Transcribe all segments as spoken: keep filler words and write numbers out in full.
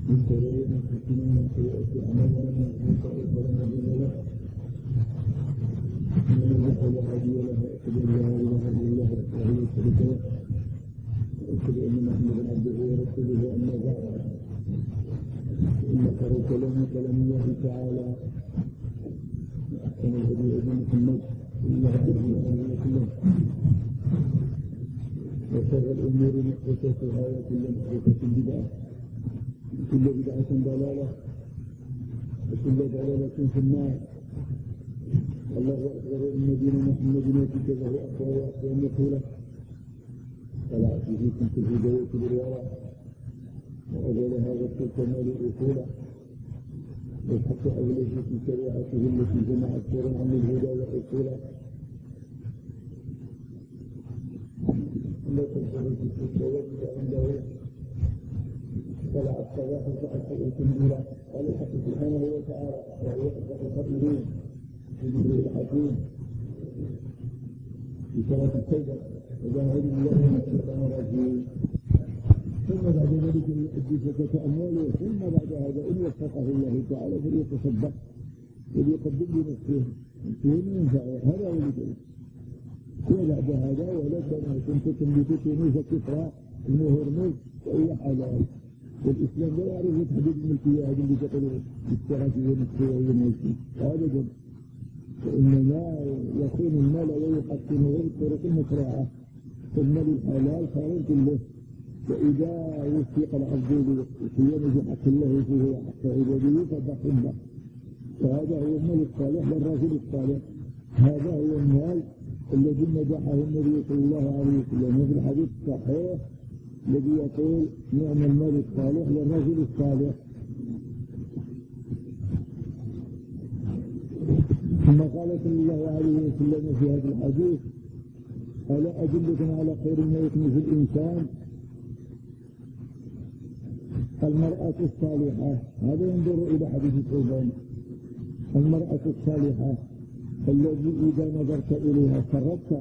من شرور أنفسنا ومن سيئات أعمالنا من يهده فلا مضل له ومن يضلل فلا هادي له وأشهد أن لا إله إلا الله وحده لا شريك له وأشهد أن محمدا عبده ورسوله أما بعد إن خير الكلام كلام الله تعالى وأحسن الهدي هدي محمد صلى الله عليه وسلم وشر الأمور محدثاتها وكل محدثة بدعة وكل بدعة ضلالة وكل ضلالة في النار. الله أكبر إن دين محمد وكتبه أقوى وأقوى مقولة طلعت فيكم في الهداية بالورع وأجل هذا الكمال أصولا والحق أوليه في شريعته التي جمعت شرعا للهدى وأصولا. لا تنتهي في التوجه عنده طلع الصباح فأسأل الكمبيرة قال الحق سبحانه وتعالى وهو أصدق القائلين في ذكر الحكيم في سورة التوبة وجاهد الله من الشيطان الرجيم ثم بعد ذلك يؤدي زكاة أمواله ثم بعد هذا إن وفقه الله تعالى فليتصدق وليقدم لنفسه فيه ينفعه هذا هو الذي وبعد هذا ولكن كنت تنبت تونس كسرى ابن هرمز وهي حلال والإسلام لا يعرف تحديد الملكية هذه اللي تقول بالتراثي والمسكية والملكية أبدا فإنما يكون المال ويحسنه بالطرق المشروعة فالمال الحلال خير كله وإذا وفق العبد لقيام بحق الله فيه وحق عباده فبحبه وهذا هو المال الصالح للرجل الصالح. هذا هو المال الذي مدحه النبي صلى الله عليه وسلم في الحديث الصحيح الذي يقول نعم المال الصالح للرجل الصالح. ثم قال صلى الله عليه وسلم في هذا الحديث ألا أدلكم على خير ما يكون في الإنسان المرأة الصالحة. هذا ينظر إلى حديث الثوبان المرأة الصالحة الذي إذا نظرت إليها سرتك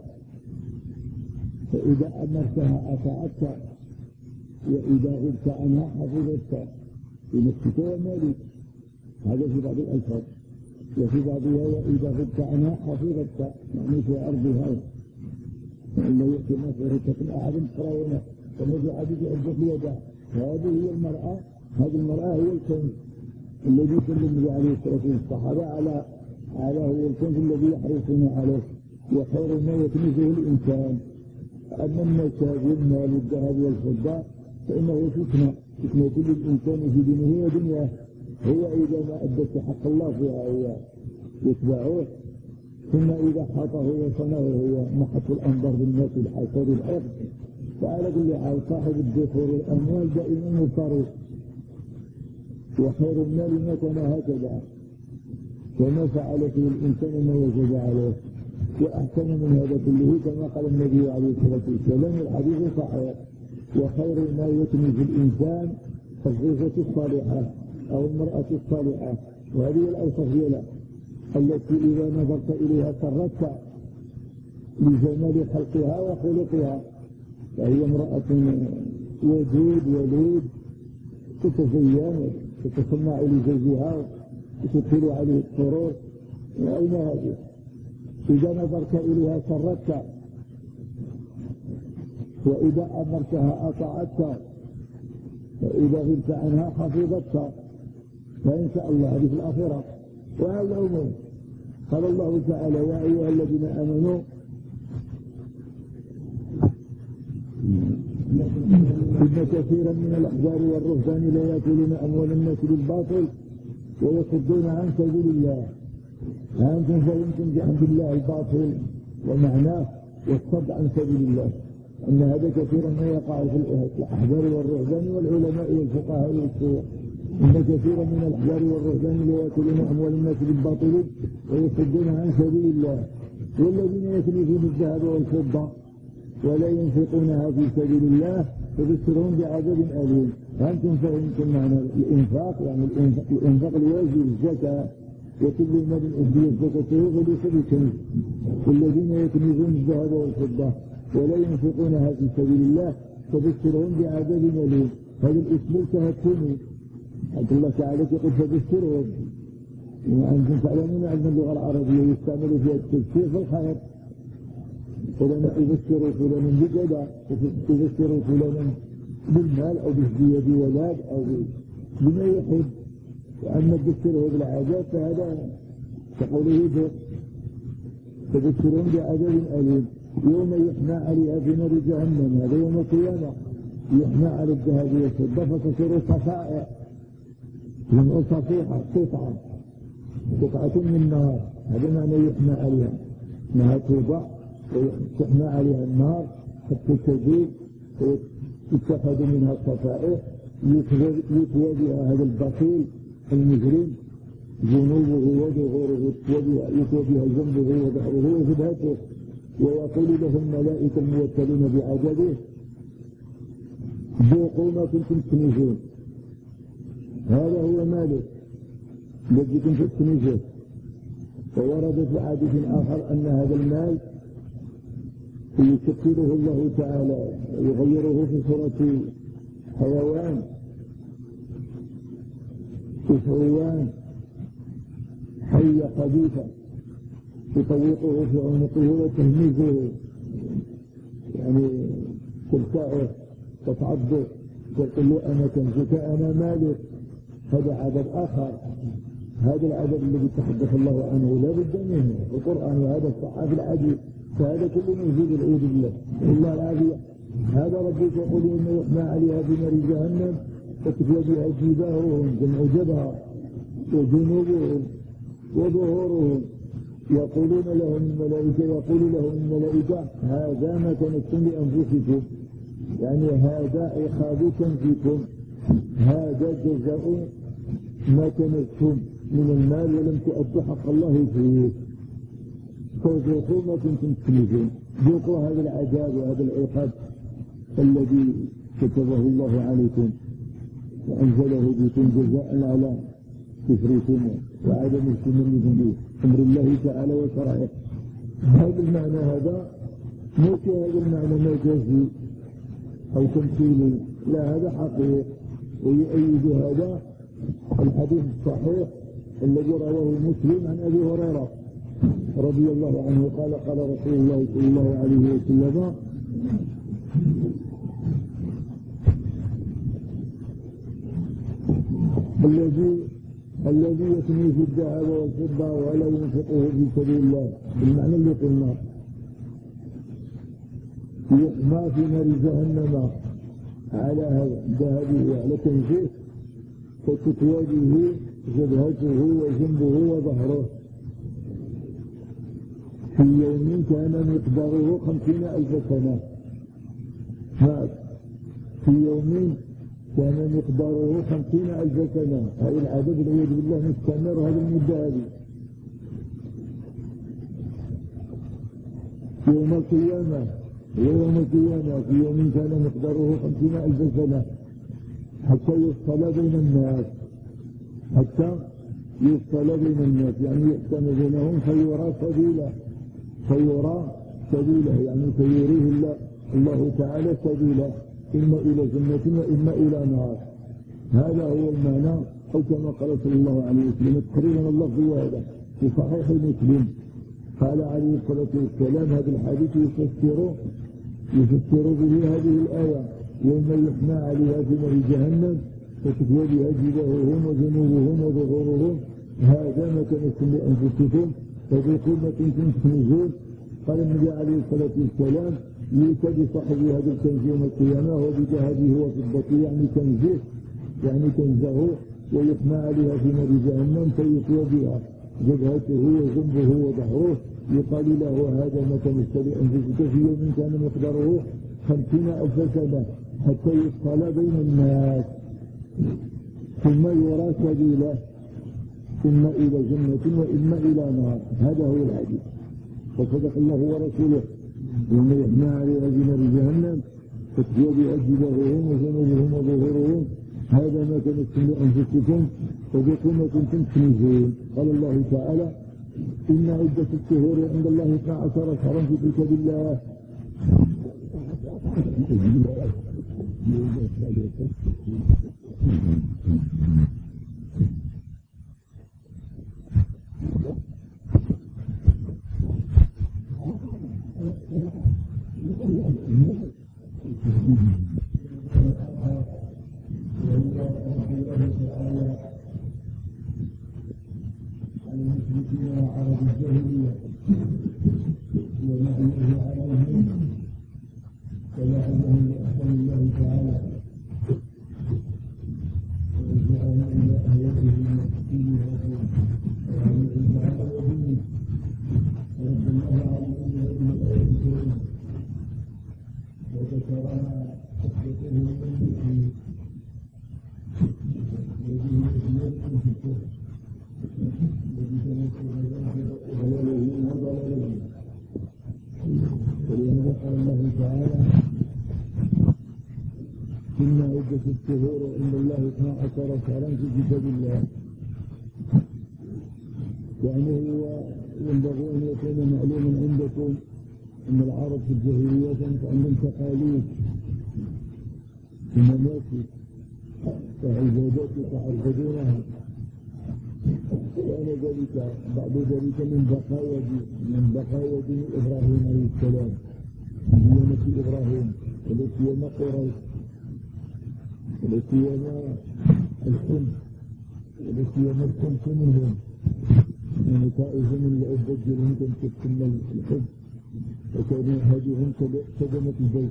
فإذا أمرتها أطاعتك وإذا غبت عنها حفظتك في نفسك ومالك. هذا في بعض الألفاظ وفي بعضها وإذا غبت عنها حفظتك يعني في أرضها وإلا يأتي مصر تكون أحد قراونا فنجي عدد عدة يده. هذه هي المرأة هذه المرأة هي الكنز الذي كل النبي عليه الصلاة والصحابة على على هو الكنز الذي يحرصون عليه وخير ما يكنزه الإنسان. أما النساء والمال والذهب والفضة فإنه فتنة فتنة كل الإنسان في دينه ودنياه. هو إذا ما أدت حق الله فيها هو يتبعه ثم إذا حاطه وصنعه هو محط الأنظار بالناس الحسد الحقد. فعلى كل حال صاحب الدخول والأموال دائما مضطرب وخير المال ما كان هكذا وما فعل فيه الإنسان ما وجد عليه وأحسن من هذا كله كما قال النبي عليه الصلاة والسلام الحديث صحيح وخير ما يكنز الإنسان الزوجة الصالحة أو المرأة الصالحة. وهذه الأوصاف ديالها التي إذا نظرت إليها سرتك لجمال خلقها وخلقها فهي امرأة ودود ولود تتزين تتصنع لزوجها وتدخل عليه السرور. وأين هذه؟ إذا نظرت إليها سرتك وإذا أمرتها أطاعتك وإذا غبت عنها حفظتك. فإن شاء الله هذه في الآخرة وهذا عموم. قال الله تعالى يا أيها الذين آمنوا إن كثيرا من الأحبار والرهبان لا يأكلون أموال الناس بالباطل ويصدون عن سبيل الله. أنتم فهمتم بحمد الله الباطل ومعناه والصد عن سبيل الله أن هذا كثيرا ما يقع في الأحبار والرهبان والعلماء والفقهاء والسوء. إن كثيرا من الأحبار والرهبان لا يأكلون أموال الناس بالباطل ويصدون عن سبيل الله والذين يكنزون الذهب والفضة ولا ينفقونها في سبيل الله فبشرهم بعذاب أليم. أنتم فهمتم معنى الإنفاق يعني الإنفاق الواجب الزكاة وكل مال أهدي زكاته فليس بكنز. والذين يكنزون الذهب والفضة ولا ينفقونها في سبيل الله فبشرهم بعذاب أليم. هذا الاسم التهكمي حتى الله تعالى يقول فبشرهم. وأنتم تعلمون أن اللغة العربية يستعمل فيها التبشير في الخير. فلان يبشر فلانا بكذا، يبشر فلانا بالمال أو بهدية بولاد أو بما يحب. وأما تبشره بالعذاب فهذا كقوله تبشرون بعذاب أليم يوم يحمى عليها في نار جهنم. هذا يوم القيامة يحمى على الذهب والفضة فتصير صفائح، جمع صفيحة قطعة قطعة من نار. هذا معنى يحمى عليها، انها توضع ويحمى عليها النار حتى تذوب ويتخذ منها الصفائح يكوى بها هذا البخيل المجرم ذنوبه وظهوره، يكوى بها جنبه وظهره وجبهته. ويقول لهم ملائكة الموكلين بعذابه ذوقوا ما كنتم تكنزون. هذا هو مالك الذي كنتم تكنزون. وورد في حديث آخر أن هذا المال يشكله الله تعالى يغيره في صورة حيوان كفروان حية خبيثة تطوقه في عنقه وتهمزه، يعني تلقاه تتعضه تقول له أنا كنزك أنا مالك. هذا عذاب آخر. هذا العذاب الذي تحدث الله عنه لا بد منه في القرآن، وهذا الصحابي العجيب. فهذا كله موجود العياذ بالله والله العافية. هذا ربك يقول إنه يحمى عليها بنار جهنم فتكوى بها جباههم جمع جبهة وجنوبهم وظهورهم. يقولون لهم الملائكة يقول لهم الملائكة هذا ما كنتم لأنفسكم، يعني هذا عقابكم فيكم، هذا جزاء ما كنتم من المال ولم تؤدوا حق الله فيه، فذوقوا ما كنتم تكنزون. ذوقوا هذا العذاب وهذا العقاب الذي كتبه الله عليكم وأنزله بكم جزاء على كفركم وعدم اهتمامكم بأمر الله تعالى وشرعه. هذا المعنى هذا ليس هذا المعنى مجازي أو تمثيلي، لا هذا حقيقي. ويؤيد هذا الحديث الصحيح الذي رواه مسلم عن أبي هريرة رضي الله عنه قال قال رسول الله صلى الله عليه وسلم الذي الذي يكني في الذهب والفضة ولا ينفقه في سبيل الله بالمعنى اللي قلنا يحمى في نار جهنم على ذهبه وعلى كنزه فتكوى به جبهته وجنبه وظهره في يوم كان مقداره خمسين ألف سنة. مات في يوم كان مقداره خمسين ألف سنة. هذا العدد العياذ بالله مستمر هذا المدة هذه يوم القيامة. يوم القيامة في يوم كان مقداره خمسين ألف سنة حتى يفصل بين الناس، حتى يفصل بين الناس يعني يحكم بينهم فيرى سبيله فيرى سبيله يعني فيريه الله, الله تعالى سبيله إما إلى جنة وإما إلى نار. هذا هو المعنى أو كما قال صلى الله عليه وسلم تقريبا اللفظ هذا في صحيح مسلم. قال عليه الصلاة والسلام هذا الحديث يفسر يفسر به هذه الآية يوم يحمى عليها في نار جهنم فتكوى بها جباههم وجنوبهم وظهورهم هذا ما كنتم لأنفسكم فذوقوا ما كنتم تكنزون. قال النبي عليه الصلاة والسلام يؤتى بصاحب هذا الكنز يوم القيامة وبذهبه وفضته يعني كنزه يعني كنزه ويحمى عليها في نار جهنم فيكوى بها جبهته وجنبه وظهره يقال له هذا ما كنت لأنفسك في يوم كان مقداره خمسين ألف سنة حتى يفصل بين الناس ثم يرى سبيله إما إلى جنة وإما إلى نار. هذا هو الحديث وصدق الله ورسوله. يوم يحمى عليها في نار جهنم فتكوى بها جباههم وجنوبهم وظهورهم هذا ما كنتم لأنفسكم فذوقوا ما كنتم تكنزون. قال الله تعالى إن عدة الشهور عند الله اثنا عشر شهرا في كتاب الله الله تعالى عن المشركين وعرب الجاهلية ونهيه عليهم ولعلهم بأحسن الله تعالى ورجعنا إلى أهواته ومسكينه وعليه تعالى ودينه ورد الله على هذه الآية الكريمة وذكرنا قصته من المسلمين الذي يؤمن في الكفر الذي تنسى ضلاله وضلاله ولهذا قال الله تعالى إن عدة الشهور عند الله اثنا عشر شهرا في كتاب الله يعني هو ينبغي أن يكون معلوما عندكم أن العرب في الجاهلية كانت عندهم تقاليد في المناسك وعبادات يتعبدونها كان ذلك بعد ذلك من بقايا من بقايا دين إبراهيم عليه السلام ديانة إبراهيم التي هي قريش التي هي الحمص التي هي الحمص منهم من طائفة من العباد لهم كانت تسمى الحمص وكانوا هذه هم خدمة البيت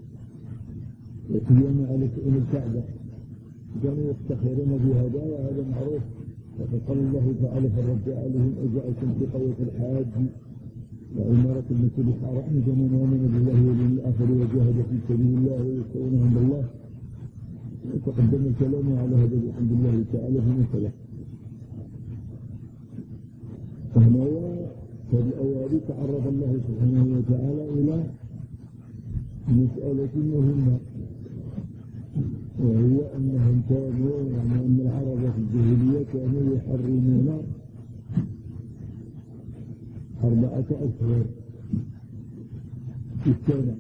وقيام على شؤون الكعبة كانوا يفتخرون بهذا وهذا معروف وقد قال الله تعالى في الرد عليهم أجاءكم في قوة الحاج وعمارة المسجد الحرام كمن آمن بالله واليوم الآخر وجاهد في سبيل الله ويستعين عند الله وتقدم الكلام على هذا الحمد لله تعالى في مسألة فهنا في الأوائل تعرض الله سبحانه وتعالى إلى مسألة مهمة وهي أنهم كانوا يعني أن العرب في الجاهلية كانوا يحرمون أربعة أشهر في السنة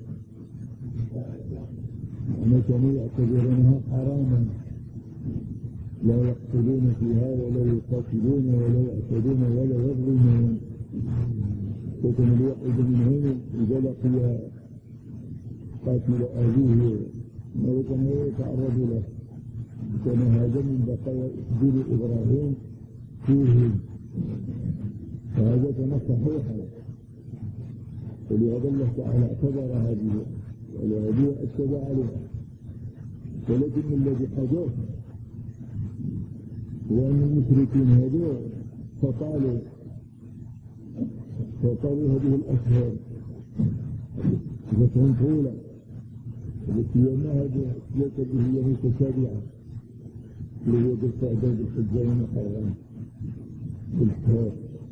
يعني كانوا يعتبرونها حراما لا يقتلون فيها ولا يقاتلون ولا يعتدون ولا يظلمون وكان الواحد منهم إذا لقي قاتل أبيه وكان يتعرض له كان هذا من بقايا دين إبراهيم فيهم فهذا كان صحيحا ولهذا الله تعالى اعتبر هذه ولهذه اتبع عليها ولكن الذي حدث هو أن المشركين هذول فطالوا فطالوا هذه الأشهر فتهم طولة التي يومها سياسة هي متتابعة اللي هو بالقعدة بالحجة والمحرم بالشهر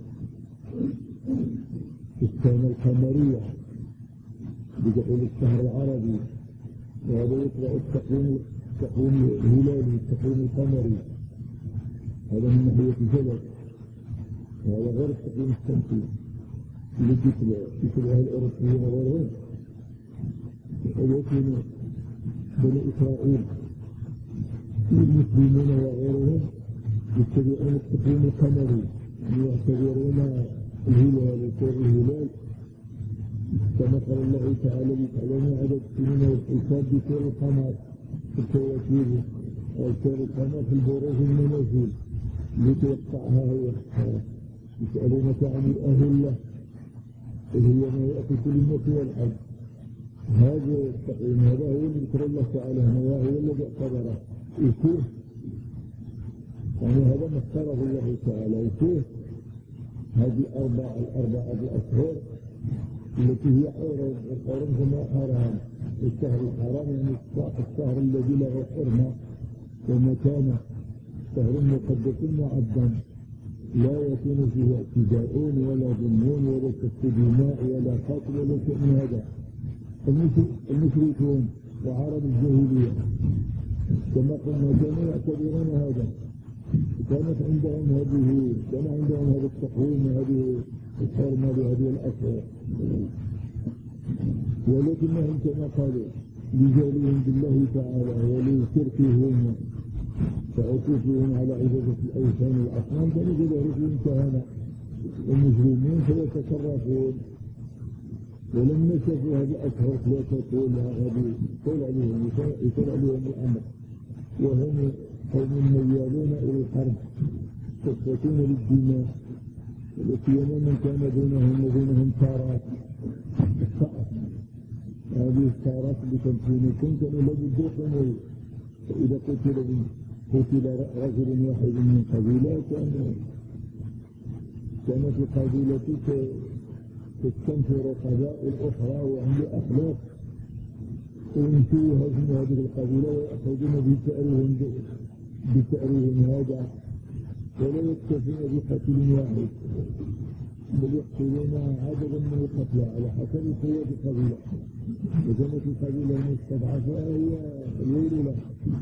في السنة القمرية بدخول الشهر العربي وهذا يطلع التقويم التقويم الهلالي التقويم القمري هذا من ناحية الجبل وهذا غير التقويم الشمسي اللي تتبعها الأوروبيين وغيرهم ولكن بني إسرائيل المسلمون وغيرهم يتبعون التقويم القمري يعتبرون الهلال وسير الهلال كما قال الله تعالى يتعلمون عدد السنين والحساب بسير القمر في الكواكب وسير القمر في البروج المنازل لتوقعها هو يسألونك عن الأهلة اللي هي ما يأتي كل الناس والحج هذا التقويم هذا هو اللي ذكر الله تعالى هو الذي اعتبره يكون يعني هذا ما اختاره الله تعالى يكون هذه الأربع الأربعة الأشهر التي هي حرم الحرم هما حرام الشهر الحرام يعني الشهر الذي له حرمة ومكانة شهر مقدس معظم لا يكون فيه اعتداء ولا ظلمون ولا سفك دماء ولا قتل ولا شيء من هذا المشركون وعرب الجاهلية كما قلنا كانوا يعتبرون هذا كانت عندهم هذه كان عندهم هذا التقويم وهذه الحرمة لهذه الأشهر ولكنهم كما قالوا لجهلهم بالله تعالى ولشركهم وعكوفهم على عبادة الأوثان والأصنام كانوا كذلك كهنة المجرمين فيتصرفون ولما شافوا هذه الأشهر ثلاثة طول هذه طول عليهم يطول عليهم الأمر وهم قوم ميالون إلى الحرب يسفكون للدماء ويأتون من كان بينهم وبينهم ثارات الثأر هذه الثارات اللي تنفونكم كانوا لا يدوكم فإذا قتل قتل رجل واحد من قبيلة كان كانت القبيلة تستنفر قبائل أخرى وعندها أخلاق وينتوها من هذه القبيلة ويأخذون بتأريهم بتأريهم هذا ولا يكتفون بقتل واحد بل يقتلون عددا من القتلى على حسب قوة القبيلة وكانت القبيلة المستضعفة هي الويل لها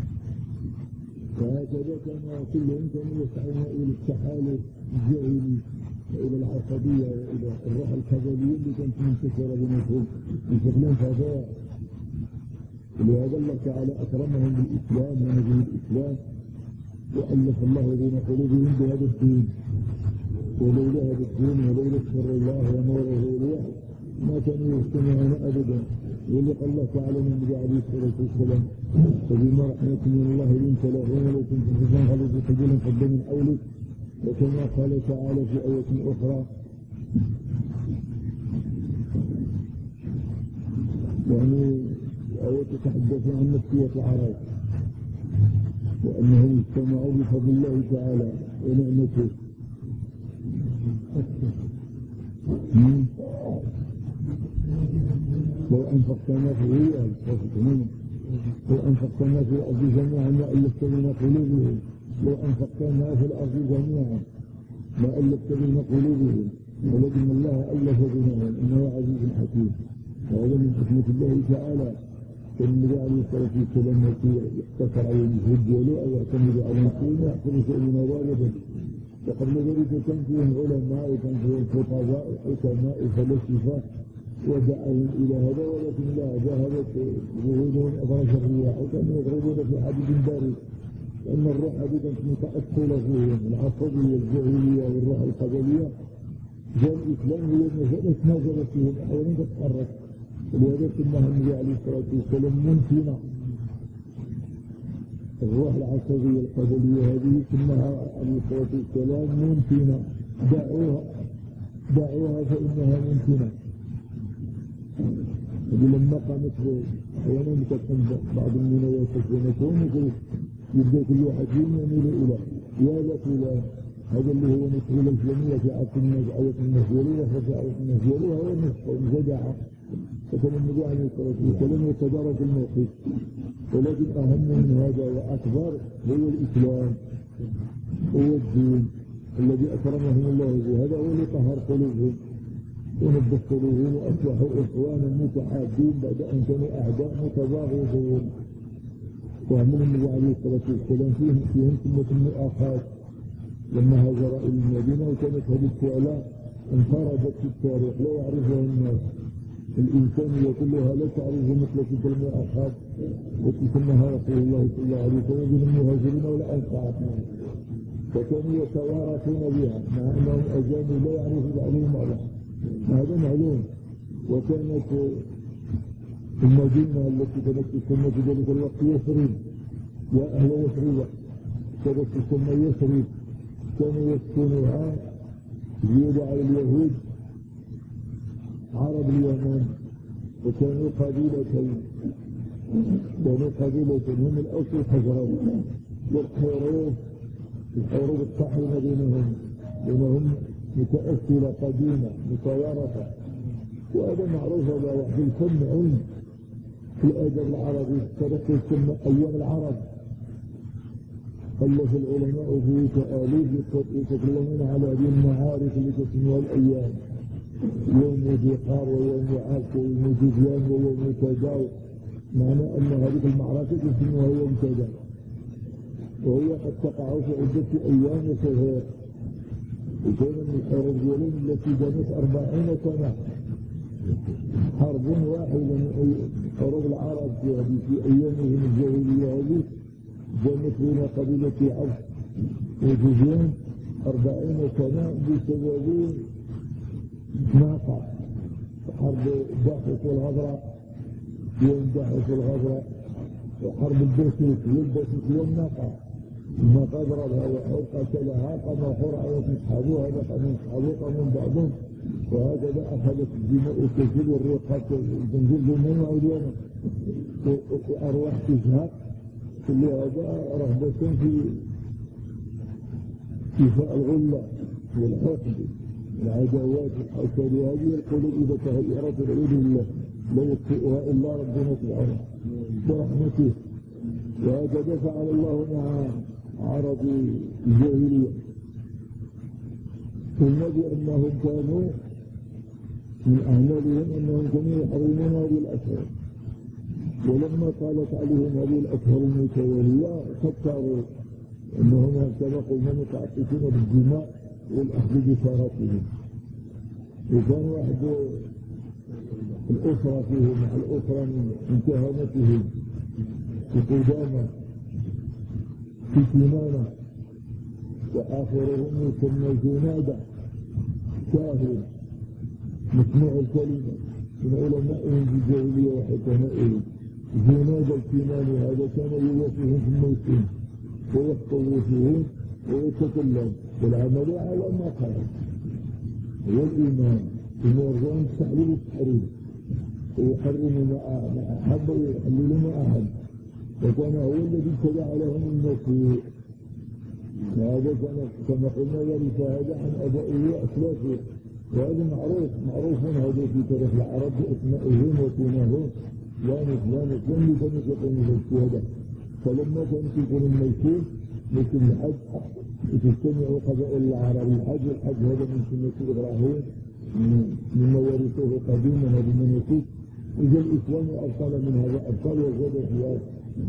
وهكذا كان كلهم كانوا يسعون إلى التحالف الجاهلي وإلى العصبية وإلى الروح القبلية اللي كانت منتشرة بينهم من شكل فظاع ولهذا الله تعالى أكرمهم بالإسلام ونبي الإسلام وألف الله بين قلوبهم بهذا الدين ولولا هذا الدين ولولا سر الله ونوره الواحد ما كانوا يجتمعون أبدا ولق الله تعالى من النبي عليه الصلاة والسلام فبما رحمة من الله لنت لهم ولو كنت فظا غليظ القلب فضل من حولك وكما قال تعالى في آية أخرى يعني آية تتحدث عن نفسية العرب وأنهم اجتمعوا بفضل الله تعالى ونعمته لو أنفقت ما في ريال لو أنفقت ما في الأرض جميعا ما ألفت بين قلوبهم لو أنفقت ما في الأرض جميعا ما ألفت بين قلوبهم ولكن الله ألف بينهم إنه عزيز حكيم وهذا من حكمة الله تعالى كان النبي عليه الصلاة والسلام يقتصر على الهج ولو أو يعتمد على المسلمين يحصل شيئا والدا وقبل ذلك كان فيهم علماء وكان فيهم خطباء وحكماء وفلاسفة ودعاهم إلى هذا ولكن لا ذهبت جهودهم أبرز الرياح وكانوا يضربون في حديد بارد لأن الروح هذه كانت متأصلة فيهم العصبية الجاهلية والروح القبلية جاء الإسلام هي المسألة نزلت فيهم أحيانا تتحرك ولهذا سماها النبي عليه الصلاة والسلام منتنة الروح العصبية القبلية هذه سماها عليه الصلاة والسلام منتنة دعوها دعوها فإنها منتنة ولما قامت أحيانا تكون بعض المناوات تكون يبدأ كل واحد يميل إلى يا ذا فلان هذا اللي هو مسؤول الفلانية في عرض النزعية المسؤولية ففي عرض المسؤولية هو المزجعة فكان النبي عليه الصلاة والسلام يتدارك الموقف ولكن أهم من هذا وأكبر هو الإسلام هو الدين الذي أكرمهم الله به هذا هو اللي طهر قلوبهم ونبه قلوبهم وأصبحوا إخوانا متحابين بعد أن كانوا أعداء متباغضون وهم النبي عليه الصلاة والسلام فيهم فيهم سنة المؤاخاة لما هاجر إلى المدينة وكانت هذه الفعلة انفردت في التاريخ لا يعرفها الناس الإنسانية كلها لا تعرف مثل تلك المؤاخاة التي سماها رسول الله صلى الله عليه وسلم بين المهاجرين والأنصار فكانوا يتوارثون بها مع أنهم أجانب لا يعرف بعضهم بعضا هذا معلوم وكانت المدينة التي كانت تسمى في ذلك الوقت يثرب يا أهل يثرب كانت تسمى يثرب كانوا يسكنها زيادة على اليهود عرب اليمن وكانوا قبيلتين كانوا قبيلتين هم الأوس والخزرج والحروب الحروب الطاحنة بينهم بينهم متأصلة قديمة متوارثة وهذا معروف هذا واحد الفن علم في الأدب العربي كانت تسمى أيام العرب ألف العلماء في تآليف يتكلمون على هذه المعارف اللي تسميها الأيام يوم ذقار ويوم عاك ويوم جزيان ويوم كذا معنى أن هذه المعركة تسميها يوم كذا وهي قد تقع في عدة أيام وشهور وكان من الحروب ديالهم التي دامت أربعين سنة حرب واحدة من حروب العرب في هذه في أيامهم الجاهلية هذه دامت بين قبيلة عوف وجزيان أربعين سنة بسبب ناقة حرب داحس والغضراء يوم داحس والغضراء وحرب البوسيس والبوسيس والناقة ما قدرها وحوق قتلها قام قرعة أصحابها لقد أصحابها من بعضهم وهكذا أخذت الدماء كثير والرقات تنزل بالمين وعليانا وأرواح تزهق كل هذا رغبة في كفاء الغلة والحقد العداوات والحسد هذه القلوب إذا تهيأت العيد بالله لا يطفئها إلا ربنا سبحانه برحمته. وهكذا فعل الله مع عرب الجاهلية. ثم بأنهم كانوا من أعمالهم أنهم كانوا يحرمون هذه الأشهر، ولما طالت عليهم هذه الأشهر المتوالية فكروا أنهم كما قلنا متعطفون بالدماء والأخذ بشارتهم. وكان واحد الأسرة فيهم مع الأسرة من كهنتهم في قدامى في كنانة، وآخرهم يسمى جنادة كاهن مسموع الكلمة من علمائهم في الجاهلية وحكمائهم. جنادة الكناني هذا كان يوافيهم في الموسم ويخطو فيهم ويتكلم والعمل على ما قال هو الإيمان ثم يرجعون تحليل التحريم ويحرم ما أحب ويحلل ما أحب، وكان هو الذي اتبع لهم المسيح. وهذا كان كما قلنا ذلك هذا عن أبائه وأسلافه، وهذا معروف معروف هذا في تاريخ العرب بأسمائهم وكناهم فلان فلان فلان لكانوا يقومون بالشهادة. فلما كانت يكون الميسور مثل الحج وتجتمع قبائل العرب الحج، والحج هذا من سنة إبراهيم مما ورثوه قديما هذه المناسك. إذا الإسلام أبطل من هذا أبطل وزاد في هذا.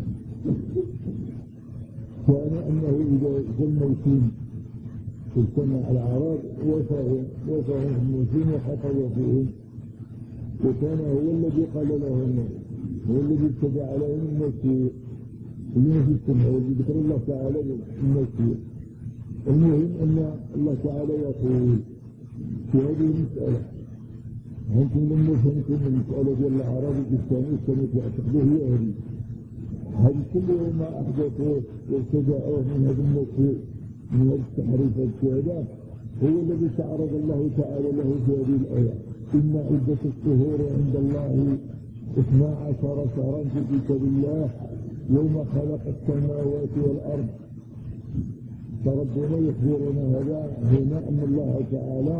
كان أنه إذا جاء الموسم اجتمع العرب وفاهم وفاهم في الموسم وخطبوا فيهم، وكان هو الذي قال لهم هو الذي اتبع لهم المسيح اللي في السماء والذي ذكر الله تعالى المسيح. المهم أن الله تعالى يقول في هذه المسألة أنتم لما فهمتم المسألة ديال العرب الإسلامي كانت يعتقدوه هي هذه هذه كل ما أحدثوه وابتدعوه من هذا المسيح من هذا التحريف والشهادة هو الذي تعرض الله تعالى له في هذه الآية. إن عدة الشهور عند الله اثنا عشر شهرا في كتاب الله يوم خلق السماوات والأرض. فربنا يخبرنا هذا هنا أن الله تعالى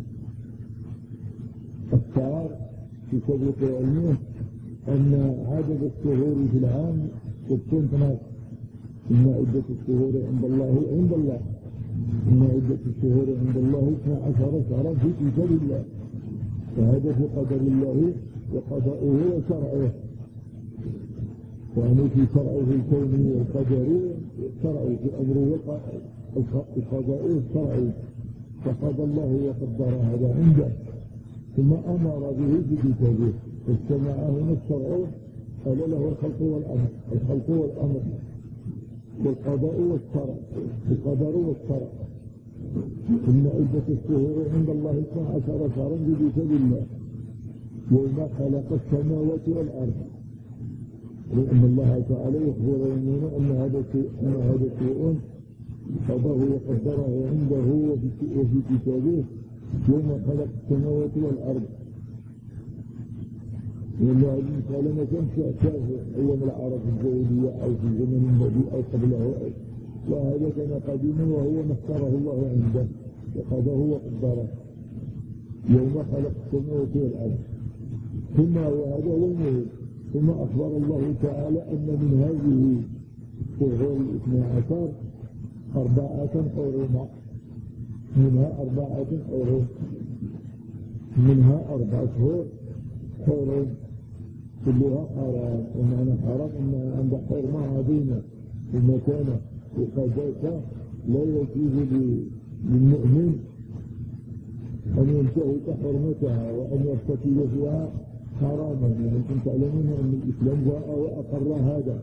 اختار في سبق علمه أن عدد الشهور في العام ستون اثناشر. إن عدة الشهور عند الله عند الله إن عدة الشهور عند الله اثنا عشر شهرا في كتاب الله. فهذا في قدر الله وقضاؤه وشرعه، يعني في شرعه الكوني والقدري شرعه في أمره القضائي الشرعي. فقضى الله وقدر هذا عنده ثم أمر به في كتابه. فاجتمع هنا الشرع قال له الخلق والأمر الخلق والأمر والقضاء والشرع القدر والشرع. إن عدة الشهور عند الله اثنا عشر شهرا في كتاب الله يوم خلق السماوات والأرض. لأن الله تعالى يخبر لنا أن هذا شيء أن هذا شيء قضاه وقدره عنده وفي كتابه يوم خلق السماوات والأرض. لأن هذه المسألة ما كانش أساس أيام العرب الجاهلية أو في زمن النبي أو قبله، وهذا كان قديما وهو ما اختاره الله عنده وقضاه وقدره يوم خلق السماوات والأرض. ثم وهذا هو المهم ثم أخبر الله تعالى أن من هذه الشهور الاثنى عشر أربعة حرم، منها أربعة حرم منها أربعة شهور حرم كلها حرام. ومعنى حرام أنها عند حرمة عظيمة ومكانة وقذافة لا يجوز للمؤمن أن ينتهك حرمتها وأن يرتكب فيها حراما. يعني أنتم تعلمون أن الإسلام جاء وأقر هذا.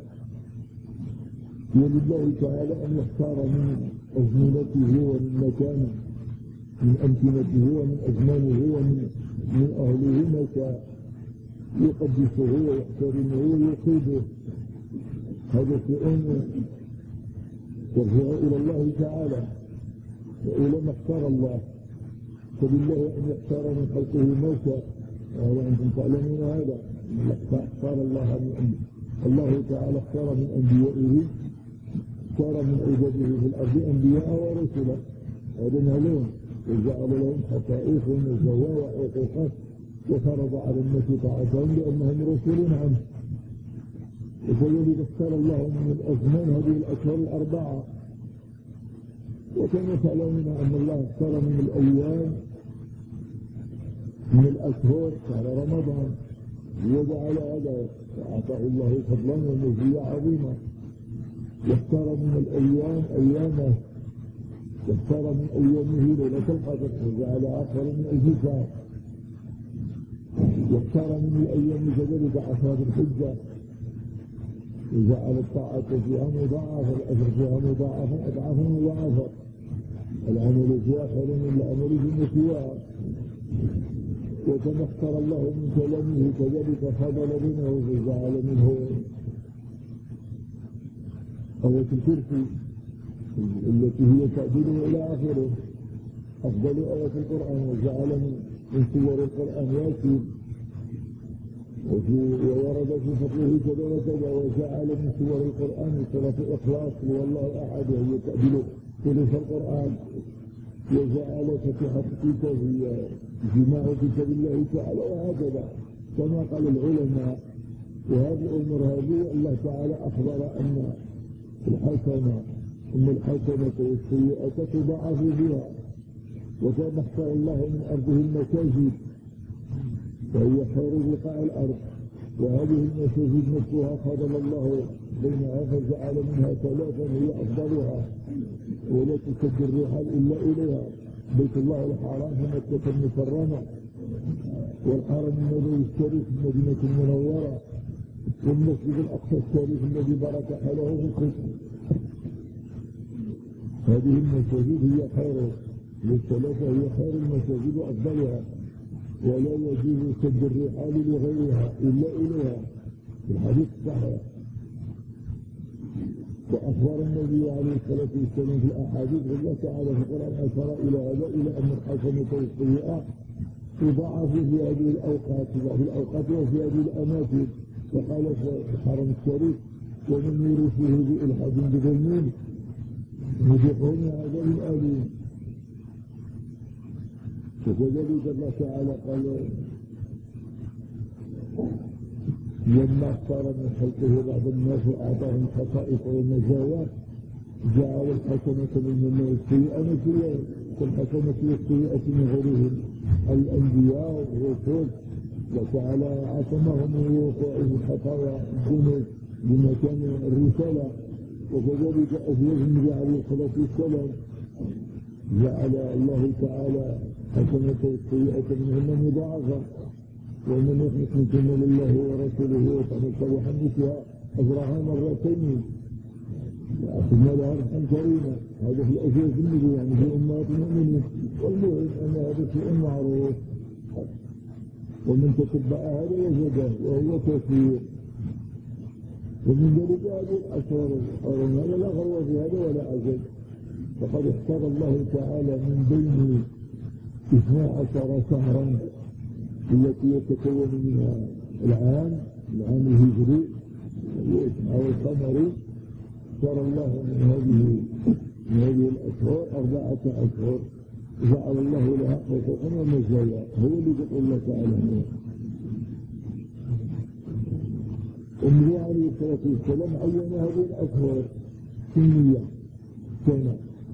ولله تعالى أن يختار من أزمنته ومن مكانه من أمكنته ومن أزمانه ومن من أهله ما شاء يقدسه ويحترمه ويقيده. هذا شيء ترجع إلى الله تعالى وإلى ما اختار الله، فلله أن يختار من خلقه موسى، وأنتم تعلمون هذا. اختار الله من الله تعالى اختار من أنبيائه، اختار من عباده في الأرض أنبياء ورسلا، هذا معلوم، وجعل لهم خصائص ومزايا وحقوقات، وفرض على الناس طاعتهم لأنهم رسول عنه. وكذلك اختار الله من الأزمان هذه الأشهر الأربعة، وكما تعلمون أن الله اختار من الأيام من الأشهر شهر رمضان، وجعل هذا وأعطاه الله فضلا ومزية عظيمة. واختار من الأيام أيامه، واختار من أيامه ليلة القدر وجعل آخر من ألف شهر. واختار من الأيام كذلك عشر الحجة وجعل الطاعة فيها مضاعفة، الأجر فيها مضاعفة أضعافا مضاعفة، العمل فيها خير من العمل في مثلها. وكما اختار الله من كلامه كذلك فضل بينه وجعل منه آية الكرسي التي هي تعديل إلى آخره، أفضل آية القرآن، وجعل من سور القرآن ياسين، وورد في فضله كذا وكذا، وجعل من سور القرآن سورة الإخلاص والله أحد وهي تعديل ثلث القرآن، وجعل فتحة الكتاب هي جماع كتاب الله تعالى، وهكذا كما قال العلماء. وهذه الأمور هذه الله تعالى أخبر أن الحسنة أن الحسنة والسيئة تضاعف بها، وكما اختار الله من أرضه المساجد فهي خير بقاع الأرض، وهذه المساجد نفسها فضل الله بينها فجعل منها ثلاثا هي أفضلها، ولا تسد الرحال إلا إليها: بيت الله الحرام في مكة المكرمة، والحرم النبوي الشريف في المدينة المنورة، والمسجد الأقصى الشريف الذي بارك حوله في القدس. هذه المساجد هي خير، والثلاثة هي خير المساجد وأفضلها، ولا يجوز سد الرحال لغيرها إلا إليها في الحديث الصحيح. وأخبر النبي عليه الصلاة والسلام في الأحاديث الله تعالى في القرآن أشار إلى هذا، إلى أن الحسنة والسيئة تضاعف في هذه الأوقات في الأوقات وفي هذه الأماكن. وقال في الحرم الشريف: ومن يرثه بإلحاد بظلم نذقهم عذاب أليم. وكذلك الله تعالى قال: لما اختار من خلقه بعض الناس وأعطاهم خصائص ومزايا جعل الحسنة من السيئة مثلها كالحسنة والسيئة من غيرهم الأنبياء والرسل، وتعالى عصمهم من وقوع الخطايا الذنوب بمكان الرسالة. وكذلك أزواج النبي عليه الصلاة والسلام جعل الله تعالى حسنة والسيئة منهن مضاعفة: ومن يخلق منكم لله ورسوله وتعمل صالحا مثلها أجرها مرتين وأعطينا لها رزقا كريما. هذا في الأزواج النبي يعني في أمهات المؤمنين. والمهم أن هذا شيء معروف، ومن تتبع هذا وجده وهو كثير. ومن ذلك هذه الأشهر الحرم هذا لا غرو في هذا ولا عجب، فقد اختار الله تعالى من بين اثنا عشر شهرا التي يتكون منها العام العام الهجري أو القمري، اختار الله من هذه من هذه الأشهر أربعة أشهر جعل الله لها حقوقا ومزايا، هو اللي يقول الله تعالى. النبي عليه الصلاة والسلام عين هذه الأشهر سنية سنة،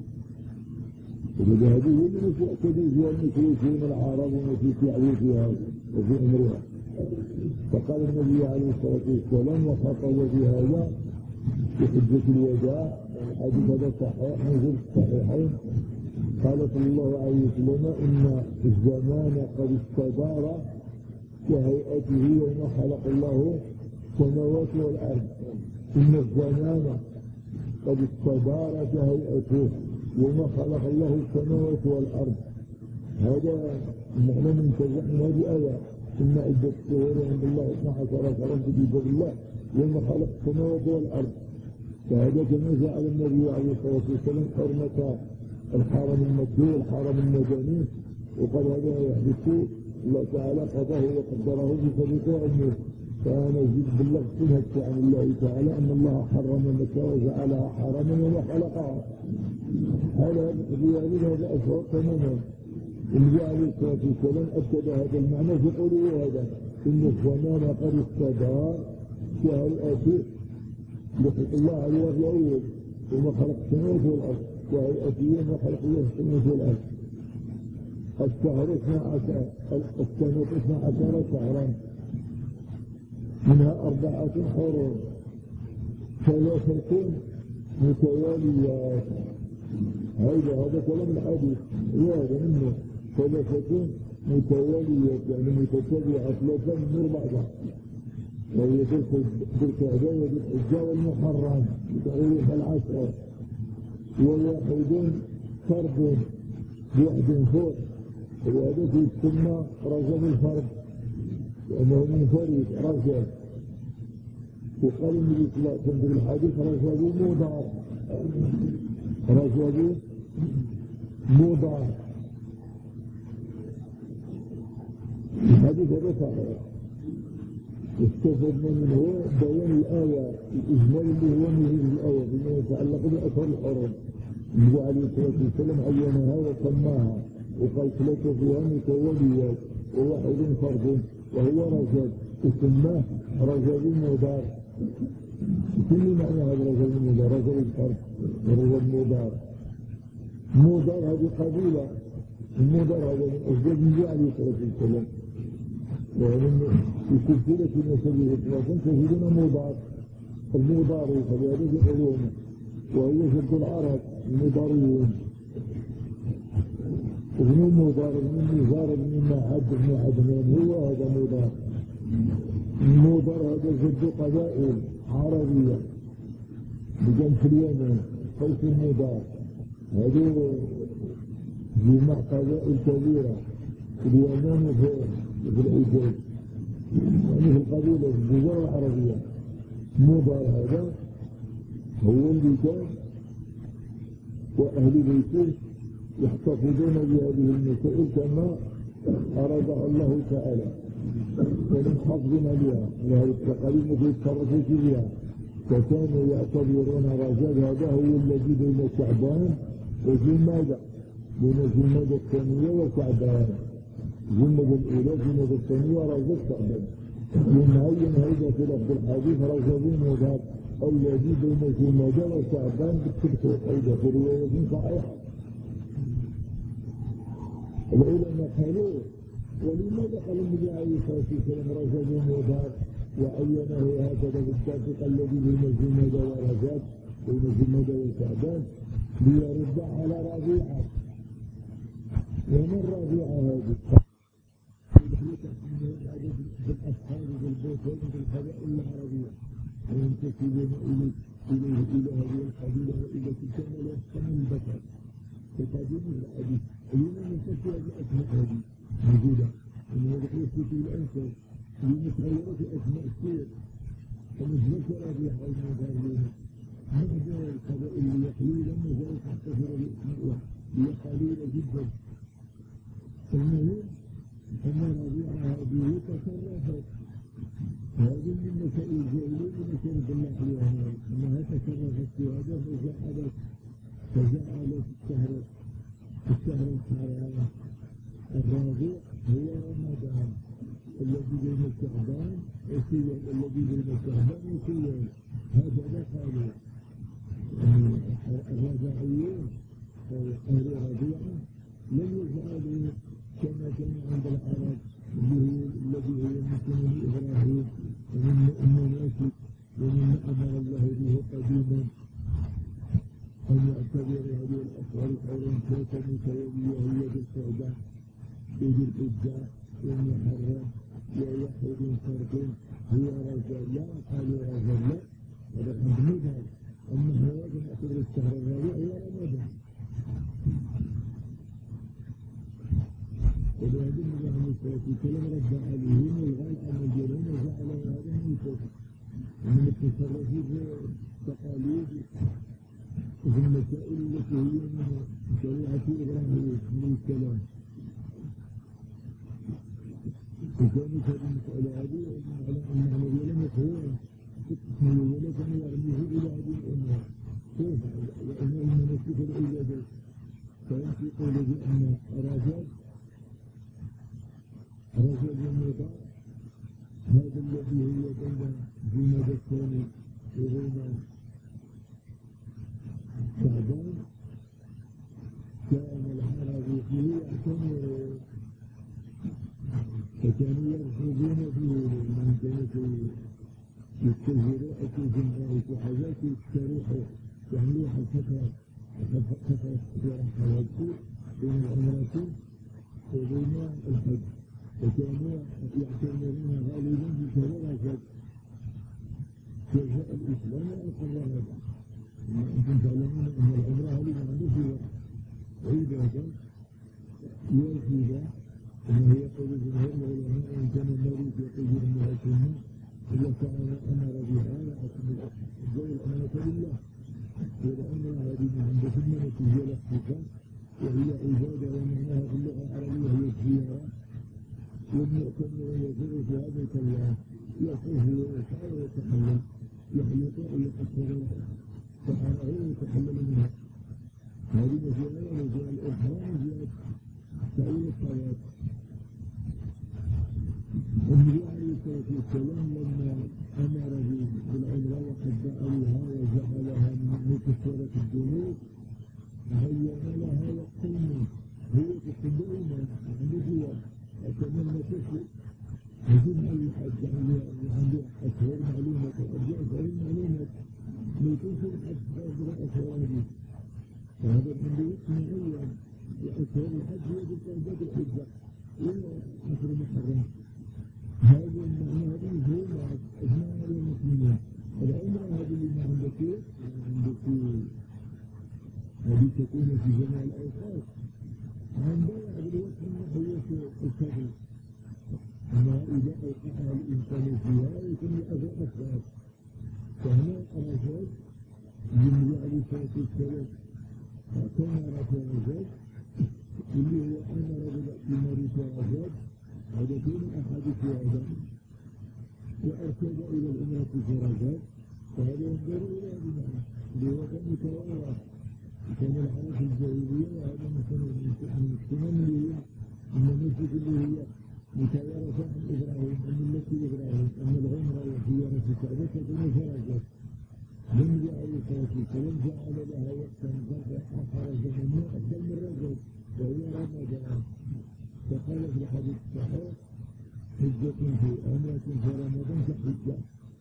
وهذه هي اللي يعتدي فيها المشركين العرب وفي تعويضها وفي أمرها. فقال النبي عليه الصلاة والسلام وخطب بهذا في حجة الوداع، الحديث هذا صحيح نزل الصحيحين، قال صلى الله عليه وسلم: إن الزمان قد استدار كهيئته يوم خلق الله السماوات والأرض. إن الزمان قد استدار كهيئته يوم خلق الله السماوات والأرض. هذا معنى من تزعم هذه آية: إن عدة الشهور عند الله اثنا عشر شهرا في كتاب الله يوم خلق السماوات والأرض. فهذا كما جعل النبي عليه الصلاة والسلام حرمة الحرم المكي والحرم المدني، وقال هذا يحدث الله تعالى قضاه وقدره بسبب علمه. فأنا أجيب بالله سنهت عن الله تعالى أن الله حرم مكة وجعلها حرما وما خلقها. هذا هذا أشهر تماما. النبي عليه الصلاة والسلام أكد هذا المعنى في قوله هذا إن الزمان قد استدار شهر الآتي لخلق الله على الوجه الأول وما خلق السماوات والأرض، شهر الآتي وما خلق الله السماوات والأرض. الشهر اثنا عشر السنة اثنا عشر شهرا منها أربعة حرم ثلاثة متواليات. هذا هذا كلام الحديث وهذا منه ثلاثة متواليات يعني متتابعة ثلاثة من بعضها، وهي ذو القعدة وذو الحجة والمحرم بتاريخ العشر، وواحد فرد بواحد فوق، وهذا يسمى رجل الفرد لأنه منفرد رجل. وقال النبي صلى الله عليه وسلم في الحديث رجل مضار، رجل مضار. الحديث هذا صحيح. استفدنا منه بيان الآية الإجمال اللي هو نزول الآية بما يتعلق بأثر الحرم. النبي عليه الصلاة والسلام عينها وسماها وقال ثلاثة فيها متواليات وواحد فرد وهو رجل وسماه رجل مضار. كل معنى هذا رجل مضار رجل الفرد ورجل مضار. مضار هذه قبيلة، المضار هذا من أجداد النبي عليه الصلاة والسلام، ومن في سلسلة نسبه الثلاثين تجدون مضار. المضار فبهذا في علوم وهي جد العرب المضاريون. ابن المضار ابن مزار ابن معد ابن عدنان هو هذا مضار. المضار هذا جد قبائل عربية بجنب اليمن قيس المضار. هذه جمع قبائل كبيرة في اليمن وفي الحجاز يعني في القبيلة في الجزر العربية. مضار هذا هو اللي كان وأهل بيته يحتفظون بهذه المسائل كما أرادها الله تعالى، ومحافظين عليها وهذه التقاليد يتصرفوا فيها. فكانوا يعتبرون رجب هذا هو الذي بين شعبان وجمادى، بين جمادى الثانية وشعبان. جمادى الأولى جمادى الثانية رجب شعبان. ينهين هذا في لفظ الحديث رجب مضار الذي بين جمادى وشعبان بالتبتر أيضا في رواية صحيحة. العلماء قالوا ولماذا قال النبي عليه الصلاة والسلام رجب مضار وعينه هكذا بالتوفيق الذي بين جمادى ورجب بين جمادى وشعبان ليرد على ربيعة. ومن ربيعة هذه؟ بالأصحاب بالبوتين بالقبائل العربية وينتسبون إليه إليه إلى هذه القبيلة وإلى تلك لا يفهم البشر. فقديم الحديث اليوم ننتسب هذه الأسماء هذه موجودة إن هذا يثبت الأنساب لمتغيرة في أسماء السير فمثلث ربيعة المغاربين مهدى القبائل اللي قليلا ما زالت تحتفر بأسمائها هي قليلة جدا. المهم أن ربيعة هذه تصرفت هذه من مسائل الجاهلية ونشرب الله عليها أنها تصرفت في هذا فجعلت فجعلت الشهر الشهر الحرام الرابع هو رمضان الذي بين شعبان وسيان الذي بين شعبان وسيان. هكذا قالوا الرابعيون أهل ربيعة لم يجعلوا كما كان عند العرب الذي هو من سنن إبراهيم ومن المناسك ومما أمر الله به قديما أن يعتبر هذه الأشهر الحرم ثلاثة متوالية هي بالقعدة وذي الحجة والمحرم وواحد فرد هو رجل لا قالوا رجل لا هذا مذموم. أما هذا نعتبر الشهر الرابع هو رمضان. ولهذا النبي عليه الصلاة والسلام رد عليهم والغاية عن الجنون وجعل هذا من الكفر ومن التصرف في التقاليد وفي المسائل التي هي من شريعة إبراهيم عليه السلام. وكانت هذه المسألة هذه على أن النبي لم يكن ولكن يرميه إلى هذه الأمور كيف؟ لأن المناسك العبادات فيمشي قول بأن رجل رجل المضى هذا الذي هو بين جنود الثاني وبين شعبان كان العرب فيه يعتمر فكانوا يرفضون فيه من كانت يتجروا أتجمعوا في حاجات يستريحوا يعملوا الفترة فترة كثيرة حوادث بين العمرة وبين الحج وكانوا يعتمرون غالبا في ثلاثة جزاء الإسلام وأقر هذا. أنتم تعلمون أن العمرة هذه عندها عبادة واجبة أنه يقول جمهور العلماء إن كان المريض يقول أنها سنة إذا كان أمر بها وأتم الأفضل الأمانة لله ولأن هذه من عند سنة هي الاحتفال وهي عبادة ومعناها في اللغة العربية هي الزيارة والمعتمر يزور في هذا الله يطوف ويسعى ويتحلل يحلق ويقصر سحره ويتحلل منها هذه مسألة ومسألة الإحرام ومسألة سعي الصلاة. النبي عليه الصلاة والسلام لما أمر بالعمرة وقدأها وجعلها من مكسرة الذنوب هيأ لها وقتين هي تقدم عنده أتمنى تشرك هزمها الحج عنده أشهر معلومة أرجع أشهر معلومة ما تنسى الحج أرجع أشهر هذه وهذا عنده وقت معين وأشهر الحج هي بالتعداد الحجة ولا عشر محرم هذا المعنى هذا هو أجمع المسلمين. العمرة هذه اللي ما عندك عندك هذه تكون في جميع الأوقات عندها بالوقت النحوية الكبير أما إذا أوقعها الإنسان فيها يكون لأجل أفضل فهنا الرجل النبي عليه الصلاة والسلام اعتمر في الرجل اللي هو أمر بمارس الرجل هذا كان أحاديث هذا وأرشد إلى الأمة في الرجل فهذا ينظر إلى هذه المعنى لوضع متوارث كان العرب الجاهلية وهذا مثل من السنن اللي هي من المسجد اللي هي متوارثة عن إبراهيم عن ملة إبراهيم أن العمرة وزيارة الكعبة تكون فرجت النبي عليه الصلاة والسلام جعل لها وقتا خرج منه أفضل من رجل وهي رمضان فقال في الحديث الصحيح حجة في عمرة في رمضان كحجة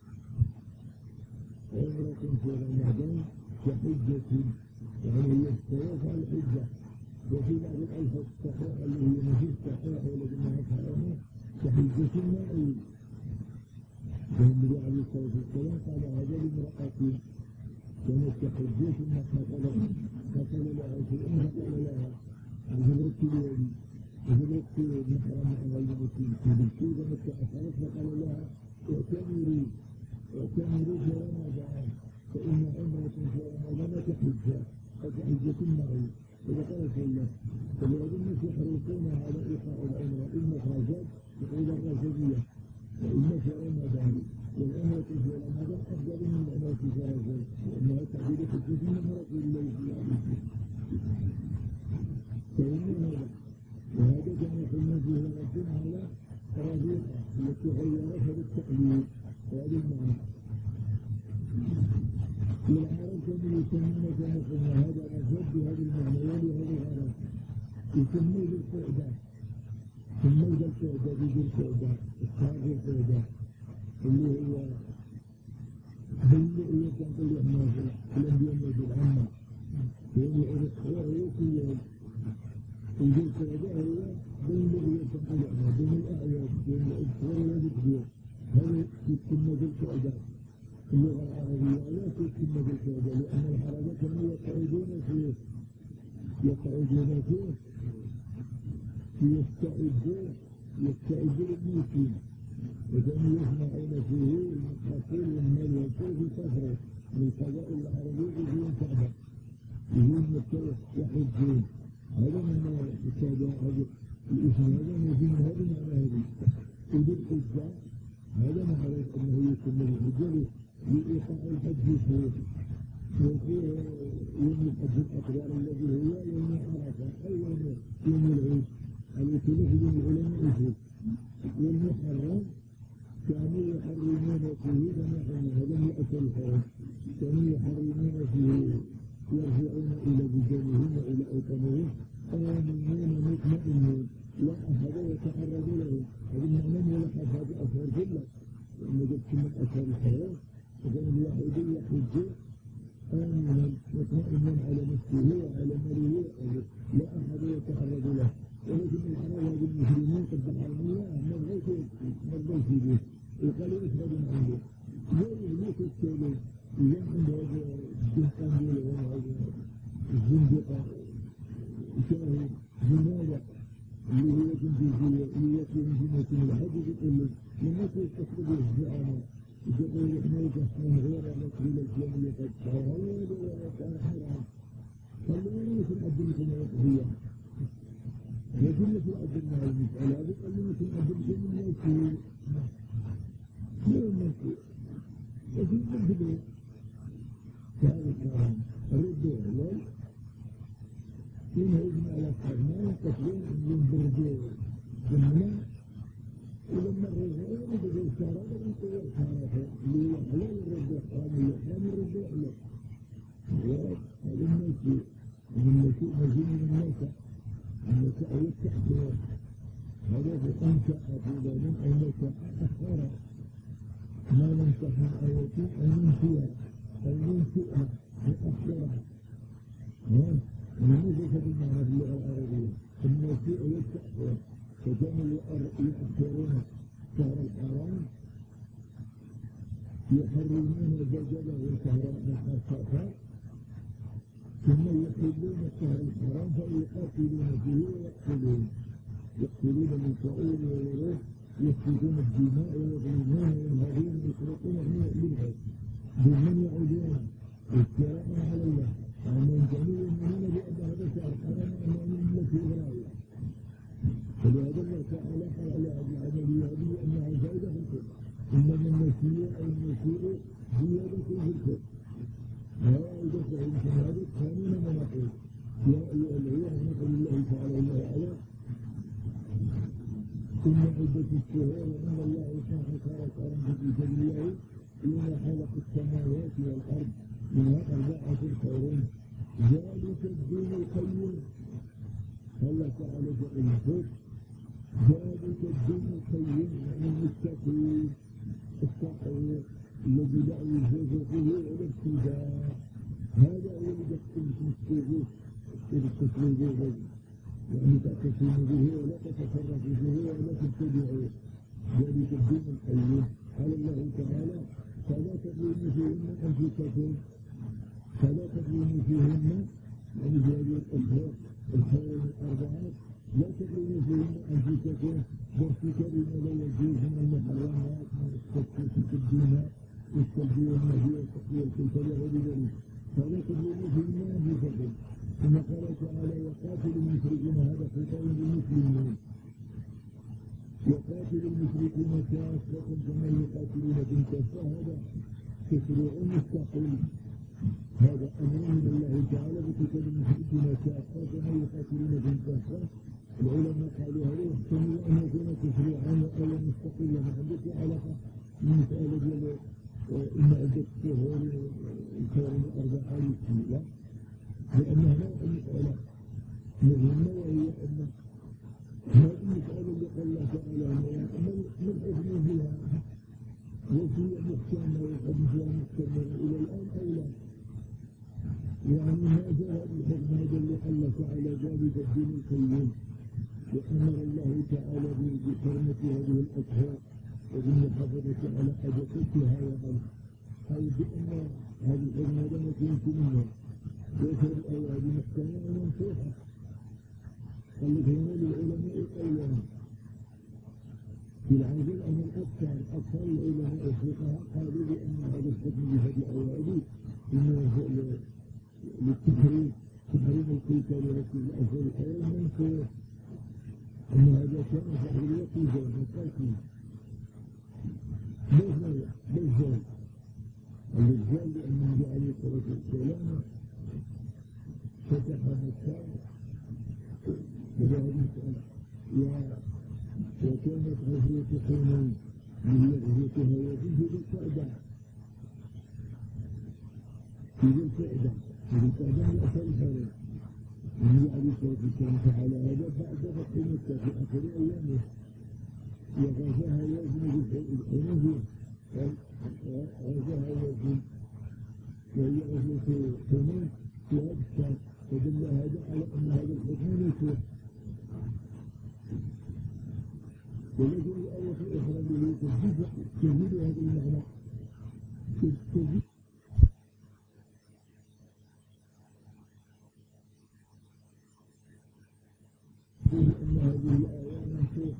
عمرة في رمضان كحجة يعني هي الطواف على الحجة وفي بعض الألفاظ الصحيحة اللي هي مفيش صحيحة ولكنها صحيحة كحجة المائية النبي عليه الصلاة والسلام قال هذا لامرأة كانت كحجة ثم قال فقال لها في الأمر قال لها جبرت اليدي وجبرت محرم غير مسلم في بالكوبة متى أخرت فقال لها اعتمري اعتمري في رمضان فإن عمرة في رمضان كحجة كحجة معي إذا قال صلى الله فلو الناس يحرصون على إيقاع العمرة إما خرجت تقول الرجلية وإما في رمضان والعمرة في رمضان أفضل من العمرة في رمضان لأنها تعبير حجة من رسول الله صلى الله عليه وسلم فإن هذا وهذا كان يقولون فيه ربنا على ربيعة التي غيرتها بالتقليد وهذا المعنى والعرب كانوا يسمون كما قلنا هذا الرجل بهذا المعنى ولهذا الغرض يسموه بالقعدة سموه بالقعدة بذي القعدة الصاغ القعدة اللي هو اللي هي تنقل إحنا في الأنبياء في العامة يعني هو هو كل وذي القعدة هو بين اللي هي تنقل إحنا بين الأعياد بين الأبصار والأبصار هذا يسمى بالقعدة اللغة العربية لا تسمى بالقعدة لأن العرب كانوا يقعدون فيه يقعدون فيه يستعدون يستعدون المسلم وكانوا يسمعون فيه المقاتل والمال والكل في سفره من القضاء العربي في الكعبة يجون مكة يحجون. هذا من السادة هذا الاسم هذا موجود هذا معنى هذه. وذي الحجة هذا معنى أنه يكون الحجة لإيقاع الحج فيه. وفي يوم الحج الأكبر الذي هو يوم عرفة أو يوم يوم العيد التي يخرج العلماء فيه. والمحرم كانوا يحرمون فيه كما قلنا هذا من أصل الحرم. كانوا يحرمون فيه يرجعون إلى بلدانهم وإلى أوطانهم آمنين مطمئنين لا أحد يتعرض لهم. هذا المعنى ولا حفاظ أشهر كله لأن جبت من أشهر الحرام وكان الواحد يحج آمنا مطمئنا على نفسه وعلى ماله لا أحد يتعرض له. ولكن الحرام هذه المسلمين قد حرموا الله من غير مرضى به وقالوا اشهدوا عنده غير الموت التالي إذا عند هذا الدهقان ولا هذا الزندقة شاهد زنادة اللي هو كنت اللي يكون جنة الحج يقول له لما تستخدم الزعامة يقول احنا يتحسن غير مسؤول الإسلام اللي قد شهر هذا ولا كان حرام خلونا مثل أدلة الوقفية لكن مثل أدلة المسألة هذه قال لي مثل أدلة من يسير غير مسؤول لكن مثل هذا الكلام الردوع الله ينهجنا على الحرمان قتلين من بردوع جمنا ولما الرجعين بدأوا الشهرات ينقوا الحرافة اللي هو حلال الردوع حرام اللي حرام الردوع له هذا المسيء من المسيء مزين من النساء النساء والتحكير هذا في أنشأ أفضل من النساء أخرى ما ننصح من آياتي أن ننسيها أن ننسئها مؤخرة ونزل بالمعنى في اللغة العربية المسيء والتحكير فكانوا يؤثرون شهر الحرام يحرمون زجله وشهر محاصفة ثم يحلون شهر الحرام فيقاتلون فيه ويقتلون يقتلون من شعور ويروح يسفكون الدماء ويظلمون وينهبون ويسرقون منها بمن يعودون افتراء على الله وأنهم كانوا يؤمنون بأن هذا شهر حرام وأن ملة إبراهيم. فلهذا الله تعالى قال على هذه العملية هذه أنها زائدة في الكفر إنما المسيء أو المسيء زيادة في الكفر. وإذا فهم شهادة كانوا مناقض يا أيها الذين نقل الله تعالى الله على إن عدة الشهور إن الله سبحانه وتعالى كرم في سبيله يوم خلق السماوات والأرض منها أربعة حرم ذلك الدين القيم الله تعالى جعل الفوق ذلك الدين القيم يعني المتقين التقوى الذي لا يجوز فيه إلى ابتداء هذا هو الذي يحكم في السجود إلى التسليم يعني تعتصم به ولا تتصرف به ولا تبتدعه ذلك الدين القيم قال الله تعالى فلا تظلموا فيهن أنفسكم فلا تظلموا فيهن يعني في هذه الأشهر الحرم الأربعات لا تظلموا فيهن أنفسكم بارتكاب ما لا يجوز من المحرمات من التكفير في الدماء والتلبية والنهي والتقوية والكلفة وغير ذلك فلا تظلموا فيهن أنفسكم ثم قال تعالى وقاتل المشركين هذا خطاب للمسلمين يقاتل المشركين كافة كما يقاتلونكم كافة هذا تشريع مستقل هذا أمر من الله تعالى بقتال المشركين كافة كما يقاتلونكم كافة العلماء قالوا هذا يحتمل أن يكون تشريعا وآلا مستقلا ما عندك علاقة من مسألة ديال إن عدة الشهور الحرم الأربعة لا لأنها لا المسألة مهمة وهي أن هذه المسألة اللي قال الله تعالى من الحكم فيها وفي محكمة والحكم فيها محكمة إلى الآن أو لا يعني ما جاء الحكم هذا اللي قال الله تعالى ذلك الدين القيم وأمر الله تعالى بحرمة هذه الأشهر وبالمحافظة على حدثتها وقال أي بأن هذه الحرمة لا تنسي منها ويشهد الأوعاد محكمة ومنصوحة قال لك هنا للعلماء قولان في العاجل أن الأكثر أكثر العلماء الفقهاء قالوا بأن هذا الحكم بهذه الأوعاد إنه للتحريم تحريم القتال في الأشهر الحرم منسوخ، أن هذا كان في الوقت زوج القاتل ليس بالزوج الرجال لأن النبي عليه الصلاة والسلام فتح مكة بهذه وكانت غزوة حنين وهي غزوة هوازن في ذي القعدة في ذي القعدة في ذي القعدة من أشهر الحرم. النبي عليه الصلاة والسلام فعل هذا بعد فتح مكة في آخر أيامه وغزا هوازن بالحنين غزا هوازن وهي غزوة حنين في هذا الشهر فدل هذا على أن هذا الحكم منسوخ. ولكن الآية الأخرى اللي هي تجديد تجديد هذا المعنى تجديد أن هذه الآية منسوخ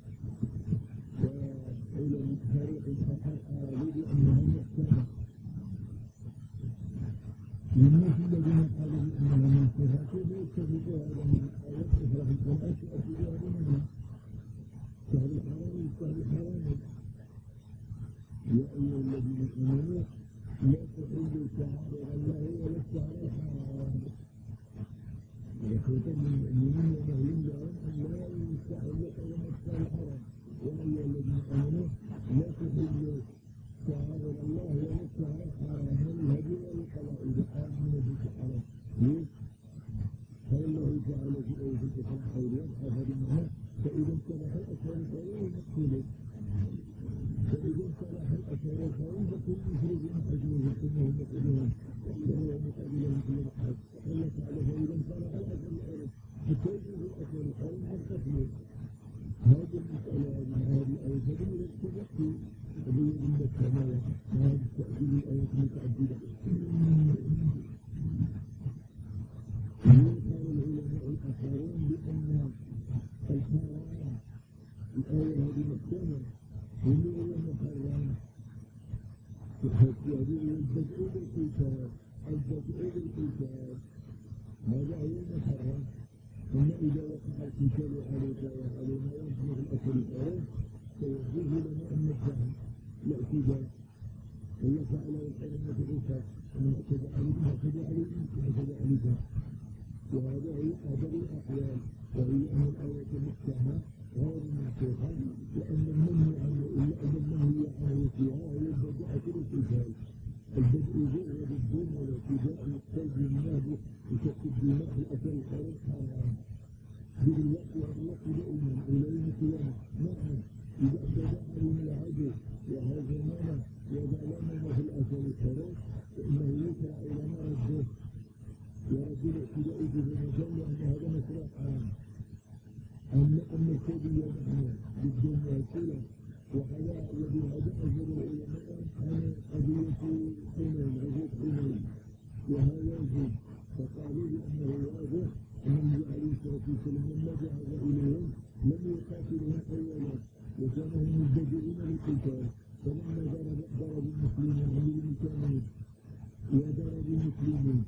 وإلى طريق آخر قالوا بأنها محكمة للناس الذين قالوا بأنها منسوخة كيف يتفقوا هذا من آيات أخرى في القرآن تؤدي هذا منها شهر الحرام والشهر الحرام. يا أيها الذين آمنوا لا تحلوا شعائر الله ولا الشهر الحرام وخطاب المؤمنين ونهي لهم أن لا يستحلوا حرم الشهر الحرام. يا أيها الذين آمنوا لا تحلوا شعائر الله ولا الشهر الحرام والهدي والقلائد آمنين بالحرام. ليش؟ قال الله تعالى في آية الأخرى خير يبحث بمعنى فإذا انصلح الأشهر الحرام مقتوله فإذا انصلح الأشهر الحرام فكل مخرج من حجمه ثم مقتلهم وهو مقابلهم في الحج. قال تعالى فإذا انصلح الأشهر الحرام فتوجه الأشهر الحرام مقتله. هذه المسألة من هذه الآية تدل إلى التبقي تبين من السماوات وهذه التأديل الآيات المتعددة. قال العلماء الآخرون بأن الحرام الآية هذه مكتمة ومن هو محرم هذه البدء بالقتال البدء بالقتال هذا هو المحرم. ثم إذا وقع القتال عليك وعلينا ينزل الأسر الحرام فيجوز لنا أن نفهم الاعتداء. الله تعالى والحرم يتغفر ومن اعتدى عليك اعتدى عليك اعتدى عليك. وهذا هو أدب الأحوال وهي أن الآية محكمة غير منسوخة لأن المنهي عنه إلا أن المنهي عنه فيها هو البدء بالقتال. البدء هو بالدم والاعتداء والقلب بالنهب وشق الدماء في الأثر الحرام حرام بالوقت والوقت دائما إلى يوم القيامة. نعم إذا اعتدى علينا العدو وهاجمنا وظلمنا في الأثر الحرام فإنه يشرع لنا رده ورد الاعتداء بمجال لأن هذا مشروع حرام. أما أن السبيل معنى بالدم والكلى وعلى الذي هذا أجر العلماء عن قضية حنين غزوة حنين وهوازن فقالوا بأنه واضح أن النبي عليه الصلاة والسلام لما ذهب إليهم لم يقاتلهم أولا وكان هم مبتدئين للقتال فلما ضرب ضرب المسلمين عمرو بن كامل وضرب المسلمين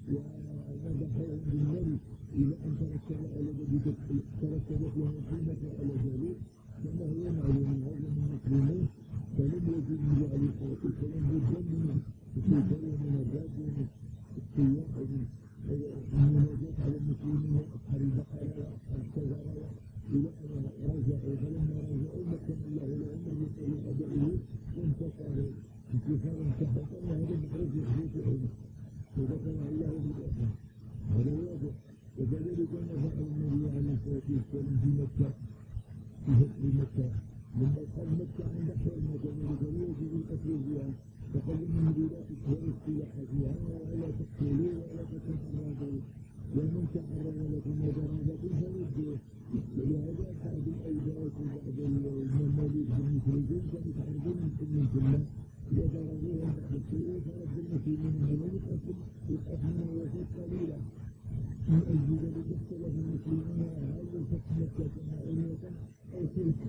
وذبحهم بالملك إلى أن ترتب على ذلك ترتبت لهم قيمة على ذلك كما هو معلوم من هذا من المسلمين فلم يجد النبي عليه الصلاة والسلام بدا من القتال ومن الرد ومن السياح ومن المناجاة على المسلمين وأصحاب البقرة وأصحاب الشجرة إلى أن رجعوا فلما رجعوا مكن الله لهم الرسول أدائه وانتصروا انتصارا سهلا وهذا مخرج يحدث عنه وذكر الله بالأسماء هذا واضح. وكذلك نفع النبي عليه الصلاة والسلام في مكة في فتح مكة لما قال مكة عند حرمة وكان يجب القتل فيها فقال النبي لا تشهروا السلاح فيها ولا تقتلوا ولا تتحركوا ومن تعرض لكم وضربة فردوا. ولهذا بعض الأيدات وبعض المماليك المشركين كانوا يتعرضون من ثم وضربوهم بعد السوء فرد المسلمين من يقتل يقتلون وفات قليلا. من أجل ذلك اختلف المسلمون هل فتح مكة معينة أو تلك.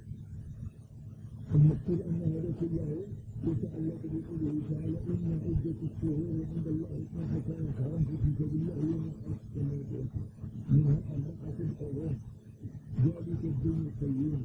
المقصود أن هذا كله يتعلق بقوله تعالى إن عدة الشهور عند الله اثنا عشر شهرا في كتاب الله يوم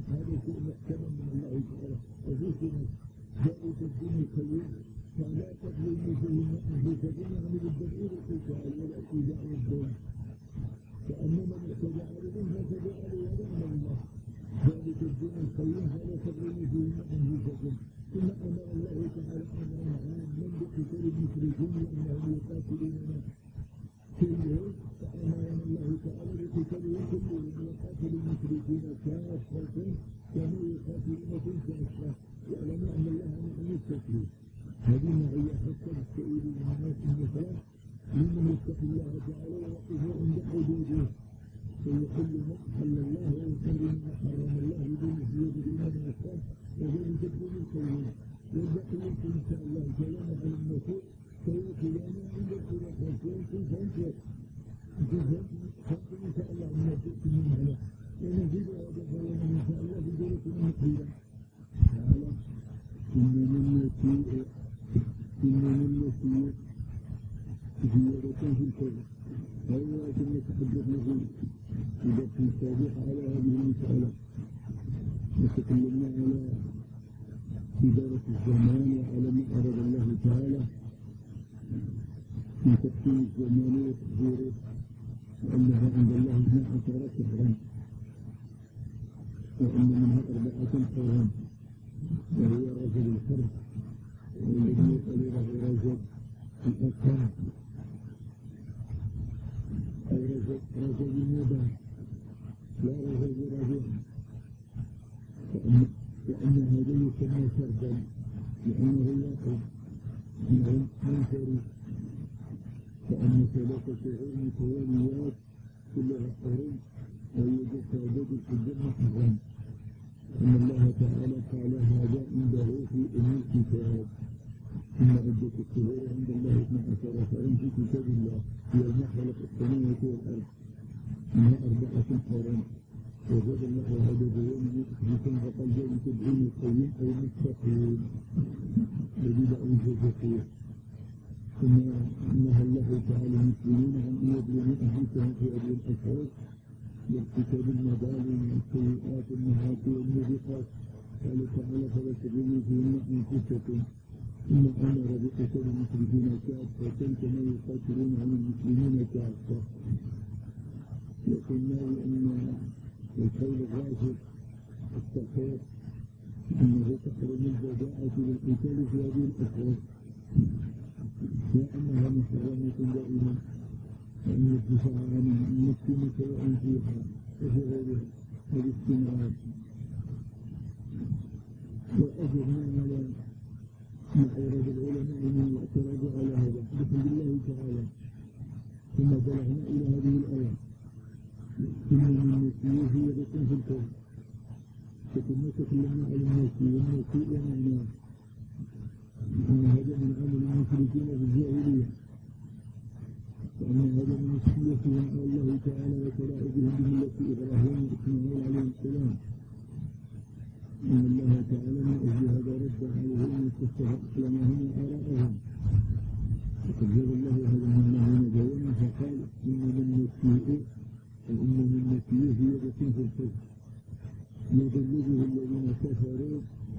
هذا شيء محتمل من الله تعالى. وفي سنة ذلك الدين القيم فلا تظلموا فيهن أنفسكم يعني بالدليل القتال ولا اتباع الدين فأما من اعتدى عليهم فاعتدى عليه ولعنه الله. ذلك الدين القيم فلا تظلموا فيهن أنفسكم. ثم أمر الله تعالى أمرا عاما بقتال المشركين لأنهم يقاتلوننا كلهم فأمرنا الله تعالى بقتالهم كلهم ويقاتل المشركين كافة كما يقاتلونكم كافة واعلموا أن الله نعم التكليف. هذه معية حتى بالسائل من الناس المسلم ممن يتقي الله تعالى ويقف عند حدوده فيحل ما أحل الله ويحرم ما حرم الله بدونه وبدون الإحسان وذلك الدين القيم. والبقية إن شاء الله كلام على النصوص سيأكلان عند الخلافات ويكون فانتر فانتر إن شاء الله من الجزء من هذا ونزيد هذا الكلام إن شاء الله في دورة المقبلة. تعالى إن من يسيء إن من يسيء زيادة في الكون هذا كما تحدثنا فيه في درس سابق على هذه المسألة وتكلمنا على إدارة الزمان وعلى ما أراد الله تعالى في تقسيم الزمان وتقديره وأنها عند الله اثنا عشر شهرا وأن منها أربعة حرم وهو رجل الحرب والذي يقال له رجل الأكرم أو رجل رجل المباح لا رجل رجل وأن هذا يسمى شردا لأنه يقول أنه منفرد فأن ثلاثة شهور متواليات كلها حرم وهي تعدد الجنة حرام. أن الله تعالى قال هذا عنده في أم الكتاب إن عدة الشهور عند الله اثنا عشر شهرا في كتاب الله يوم خلق السماوات والأرض منها أربعة حرم وجد الله هذا اليوم يثبتون فقال ذلك الدين القيم أو المستقيم الذي لا يوجد ثم نهى الله تعالى المسلمين عن أن يظلموا أنفسهم في هذه الأشهر بارتكاب المظالم والسيئات والمعاصي والموبقات قال تعالى فلا تظلموا فيهن أنفسكم ثم أمر بقتال المشركين كافة كما يقاتلون عن المسلمين كافة. وقلنا أن القول الراجح الصحيح أنه تحرم البداءة بالقتال في هذه الأشهر وأنها محرمة دائما وأن الدفاع عن المسلم سواء فيها وفي غيرها والاستمرار. وأجرنا على ما أورد العلماء من الاعتراض على هذا بحمد الله تعالى. ثم بلغنا إلى هذه الآية إن من نسيه هي بطن في الكون. فكنا تكلمنا على النسي والنسي معناه أن هذا من عمل المشركين في الجاهلية وأن هذا من نسيتهم على الله تعالى وتلاعبهم بملة إبراهيم وإسماعيل عليه السلام. إن الله تعالى من أجل هذا رد عليهم أن يستحق أسلامهم وآراءهم. وقد جاب الله هذا من نهينا بيانا فقال إن من نسيه وإن من نسيه هي بطن في الكون يبلغه الذين كفروا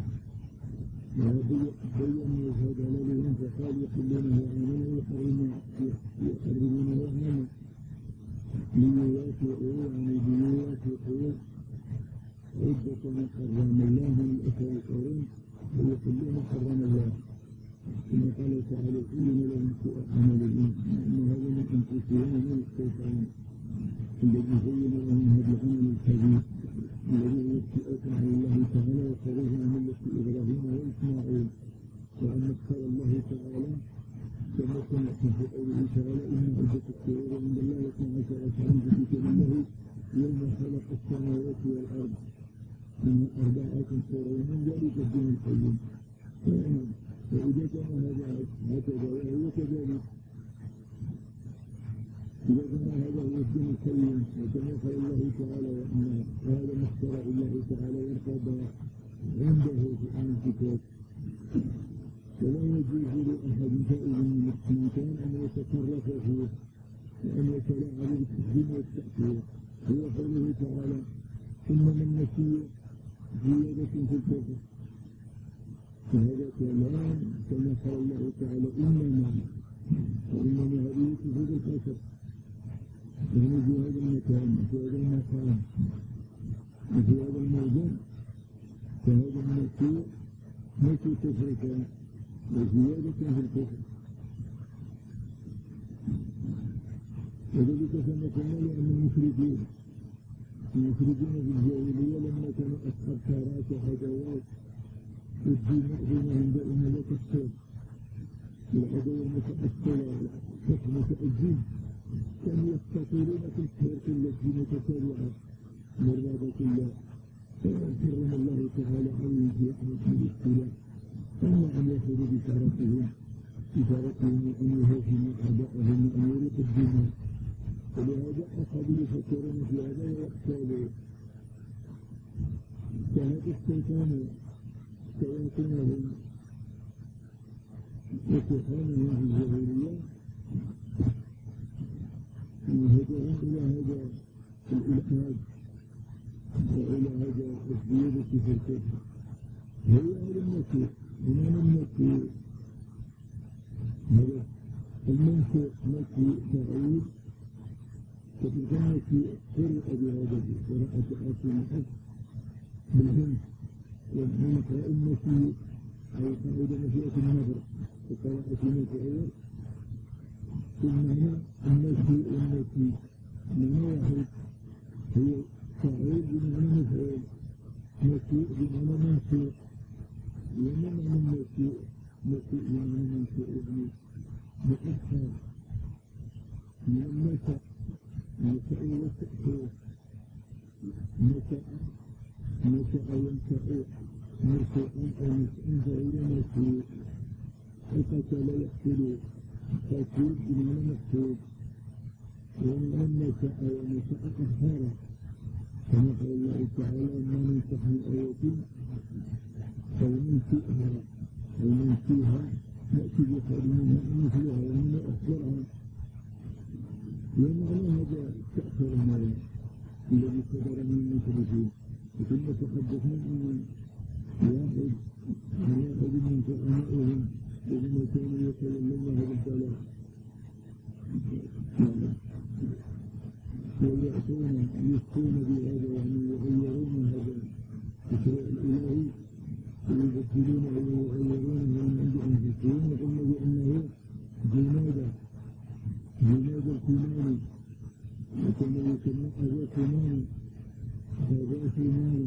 وبين يشهد عليهم فقال يحلونه عاما ويحرمونه عاما ليوافقوا يعني ليوافقوا عدة ما حرم الله من الأشهر الحرم ويحلون حرم الله. ثم قال تعالى إن لهم سوء عملهم إن هذا من أنفسهم من الشيطان الذي زين لهم هذا العمل الكبير الذي هو ابتعاء على الله تعالى وخروج عن ملة إبراهيم وإسماعيل. وأن اختار الله تعالى كما سمعت في قوله تعالى إن عدة الشهور عند الله اثنا عشر شهرا في كتاب الله يوم خلق السماوات والأرض من أربعة حرم من ذلك الدين القيم. فإذا كان هذا هكذا وهو كذلك إذا كان هذا هو الدين القيم وكما قال الله تعالى وأن هذا مخترع الله تعالى يرتضى عنده في الكتاب ولا يجوز لأحد فائز من السلطان أن يتصرف فيه وأن يتلاعب بالتحكيم والتأثير. هو قوله تعالى ثم من نسي زيادة في الكفر. فهذا كلام كما قال الله تعالى إنما وإنما هذه تفيد الكفر، يعني في هذا المكان في هذا المقام وفي هذا الموضوع فهذا المسيح ليس كفرك وزيادة في الكفر. وذلك كما قلنا لأن المشركين المشركين في الجاهلية لما كانوا أصحاب تارات وهدايات والدين مأذونهم دائما لا تكفر والهدايا متأصلة والحكمة الدين كانوا يستطيلون في الخير التي متتابعة مرادة الله فيحرم الله تعالى عليه في أحد الابتلاء أما أن يأخذوا بشارتهم بشارتهم أن يهاجموا أعداءهم وأن يريقوا الدين. ولهذا أخذوا يفكرون في هذا ويحتالوا كهذا الشيطان سيكونهم وسيحانهم في الجاهلية وهداهم إلى هذا الإلحاد وإلى هذا الزيادة في الكفر. هي أهل المسيح إمام المسيح هذا المنشأ مسيح تعيد فتلك المسيح قرأ بهذا قراءة آسي الحج بالهند والحين قراء المسيح أو قاعد مشيئة النظر وقراءة المسيح المعنى المسيح والمسيح معنى واحد هي تعيد بمعنى مفعول مسيح بمعنى منشأ وما معنى المسيح مسيح بمعنى منشأ يعني مؤخر من النشأ نشأ والتأثير نشأ نشأ ينشأ نشأ أو نشأ غير مسيح القتل يقتل قتل بمعنى مقتول ومن نشأ ونشأ أخر كما قال الله تعالى ما ننسخ من آية أو ننسئها أو ننسيها نأتي بخير منها مثلها ومن أخبرها. ومعنى هذا تأثير المرء الذي صدر من المشركين. ثم تحدثنا عن واحد عن واحد من زعمائهم الذين كانوا يتولون هذا البلاء ويأتون يفتون بهذا يعني يغيرون هذا الشرع الإلهي ويبدلونه ويغيرونه من عند أنفسهم وقلنا بأنه جنادة جنادة الكماني وكما يسمى أبا كماني أبا كماني.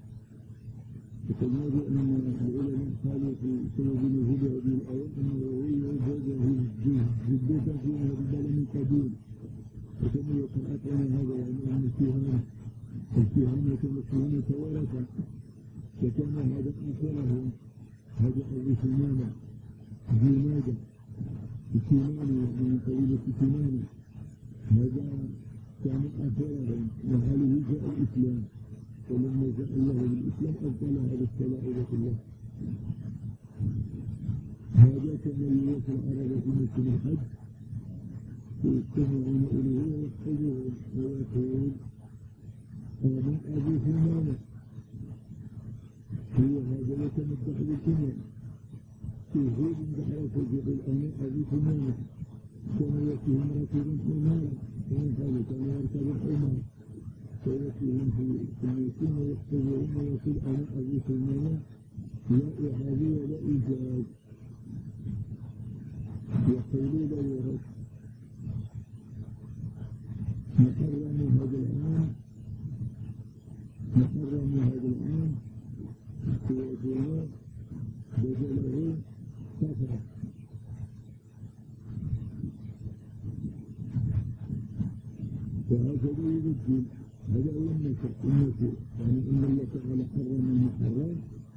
وقلنا بأن العلماء قالوا في سبب نزول هذه الآيات أنه يوجد جدة في هذا البلد من قديم وكما يتعاطون هذا يعني أن الكهان الكهان يتمثلون توارثا وكان هذا أخرهم هذا أبو سليمان جنادة الكناني من قبيلة الكناني هذا كان أخرهم وهذه جاء الإسلام ولما جاء الله بالإسلام أبطل هذا السلائل كله. هذا كان يوصل العرب في موسم الحج يستمعون إليه ويحفظون ويقول هذا أبو سليمان هو هذا يتمدح بالكنان في هود دخل فجأة الأمر أبو سليمان كان يأتيهم ركب حمار ومن قال كان يركب الحمار فيأتيهم في الميسين ويحفظهم ويقول أنا أبو سليمان لا إعادي ولا إيجاد يقولوا لا يرد. محرم هذا العام محرم هذا العام في الدنيا بدله كفرة. وهكذا يبدل هذا هو النشأ النشأ يعني إن الله تعالى حرم المحرم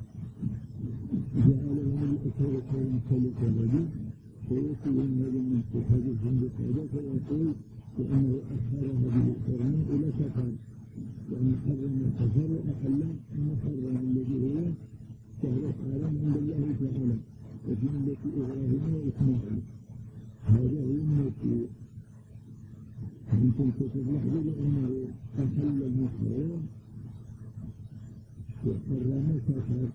جعلهم الأسرة كالمخلوق الذي فيأتيهم هذا المنطق هذا الجندق هذا فيقول بأنه أخر هذه الحرمة إلى كفر لأن حرم الكفر وأحل المحرم الذي هو شهر حرام عند الله تعالى وفي ملة إبراهيم وإسماعيل. هذا هو النشأ. أنتم تتلاحظوا أنه أحل المحرم وحرم سفر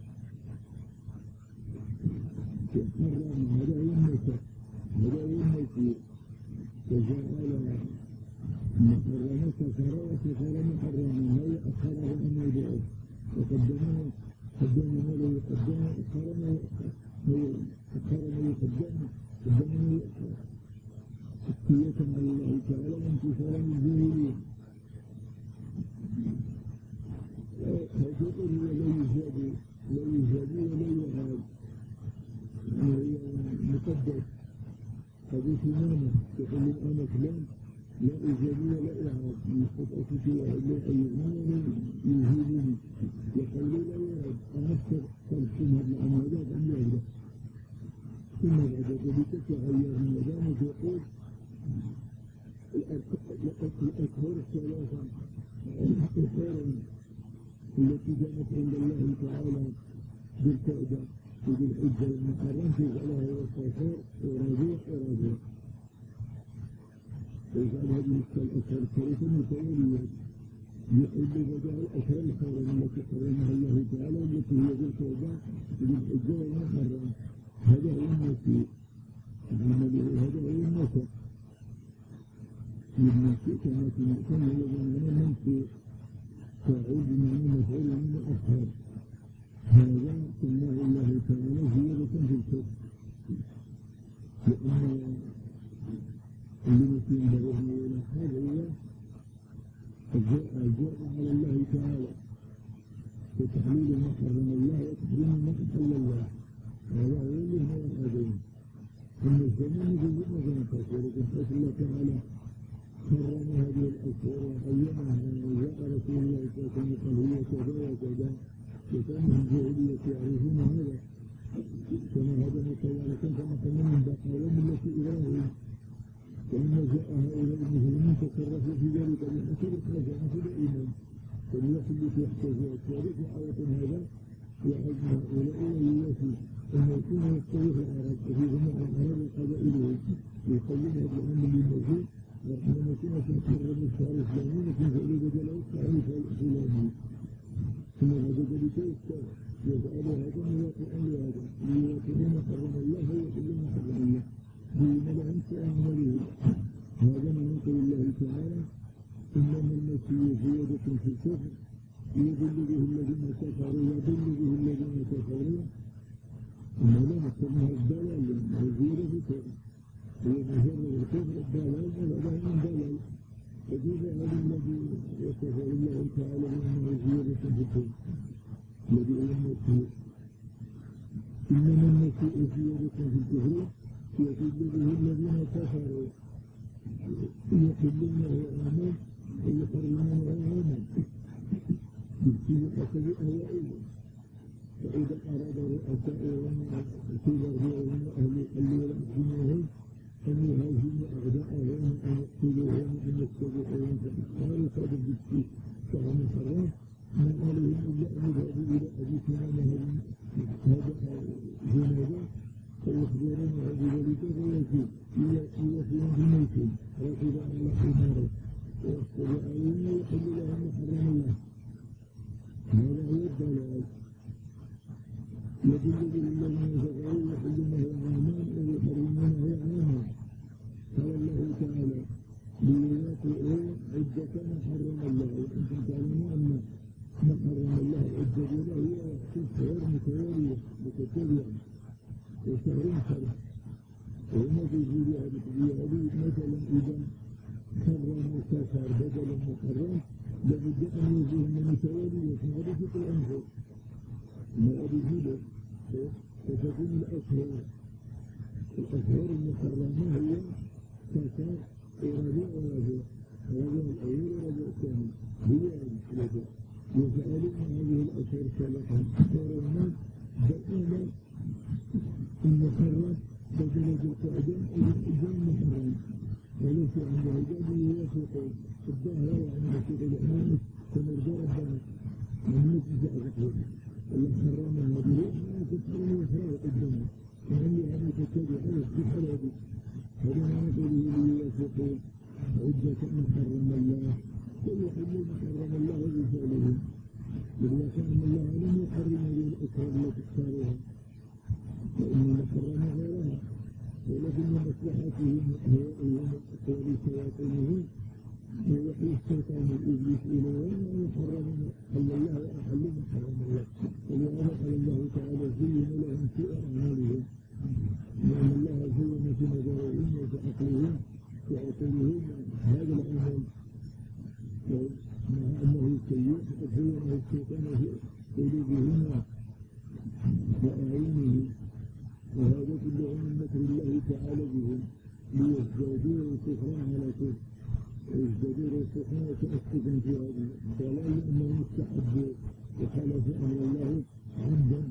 وحرم هذا يمسك هذا يمسك وجعل محرم سفر وسفر محرم هي أخره أن يدعو وقدمه قدمه له يقدمه أخره هي أخره يقدمه قدمه تسكية على الله تعالى وانتصارا للجاهلين فجئه ولا يزاد لا يزاد ولا يعاد وهي مقدس هذه سنانة تقول الآن فلان لا إزاد ولا إعاد يستطيع سوى إلا أن يغنوني يزيدني يقول لا يعاد أمسك فالسنة العمادات أن يهدى ثم بعد ذلك تغير النظام ويقول الأكثر الثلاثة الأكثر التي كانت عند الله تعالى بالقعدة وبالحجة والمحرم في عليها والصفار وربيع وربيع ويجعل هذه الأكثر الثلاثة متوالية يحل بدأ الأكثر الحرم التي حرمها الله تعالى التي هي بالقعدة وبالحجة والمحرم هذا هو النسيء عمله هذا هو النسيء النسيء كما تنسون هو من النسيء تعود بمعنى مفعول من الأصهر هذا سماه الله تعالى زيادة في الكفر لأن التي ينبغي إلى هذا هو الجوع على الله تعالى وتحليل ما حرم الله وتحريم ما أحل الله هذا هو اللي هو الأذين أن الزمان يجب أن تكون ولكن حيث الله تعالى حرم هذه الأشهر وحيمها وجاء رسول الله صلى الله عليه وسلم قال هي كذا وكذا وكان من الجاهلية يعرفون هذا كما هذا مطولة كما كنا من بقايا ملة إبراهيم فلما جاء هؤلاء المسلمين تصرفوا في ذلك بحسب الخزانة في الإيمان فليحل في احتجاج ذلك آية هذا وحجم هؤلاء ويوافي أن يكون يستوي في العرب وفي جميع العرب وقبائلهم ويقلمها بالعمل للموجود وحينما كانت تحرم الشهر الإسلامي لكن فعل بدله التعريف الإسلامي ثم بعد ذلك يجعل هذا موافقا لهذا ليوافقون حرم الله ويحلون حرم الله دون العنف أعماله هذا من قول الله تعالى إنما المسيح زيادة في الكفر يضل به الذين كفروا ويضل به الذين كفروا إن لا نسميها الضلال لأنها زيادة في الكفر هي مجرد الكفر الضلال ولا من ضلال فكيف هذا الذي وصف الله تعالى بأنه زيادة في الكفر الذي هو المسيح إنما المسيح زيادة في الكفر يضل به الذين كفروا يحلونه عاما ويحرمونه عاما في حسب أهوائهم فإذا أراد رؤساؤهم في مرجعهم أهل الحل والعزمهم أن يهاجموا أعداءهم أن يقتلوهم أن يتبعوهم فإحقاروا صادر بالسيف كما حرام من عليهم إلا أن يذهبوا إلى حديث هذا جنازة فيخبرون بذلك فيأتي يوفيهم بموتهم راكبا على حماره ويستبعون ويحل لهم محرم الله هذا هو الضلال يدل به الذين كفروا يحلونه عاما ويحرمونه عاما قال الله تعالى ليواطئوا عدة ما حرم الله وانتم تعلمون ان ما حرم الله عدة له هي شهور متوالية متتابعة وشهر شرع وهنا تجري هذه مثلا إذا حرم سفر بدلا محرم لابد أن يجوهم متوالية هذا في الأنفر ما أبدا فتكون الأشهر الأشهر المحرمة هي سفر وربيع وربيع ربيع الأول وربيع الثاني هي الربيع يجعلون هذه الأشهر صالحا حرمات دائما المحرم بدل القعدان إلى الإجام محرم وليس عند عباده يوافق الظاهر وعن مسيح الإمام فنرجى ربنا من نفس عقله الله حرم هذه ما تتحرم وحرام قدامه وعلي هذه تتبع على السحر هذه هذا ما نقوله ليوافق عدة من حرم الله ويحل ما حرم الله بفعله إذا كان الله لم يحرم هذه الأسرار التي اختارها فإنما حرم غيرها، ولكن مصلحتهم هي أيام أقوال شياطينهم ويوحي الشيطان الإبليس إليهم أن يحرموا حل الله وأحلوا ما حرم الله، ولهذا قال الله تعالى زين لهم سوء أعمالهم، لأن الله زين في نظرهم وفي عقلهم وعقولهم هذا العمل مع أنه سيء فقد زينه الشيطان في قلوبهم وأعينهم، وهذا كله من مكر الله تعالى بهم ليزدادوا كفرا على كفر ويزدادوا رسوخا وتأسفا في هذه الضلال لأنهم استحبوا وخالفوا أمر الله عمدا.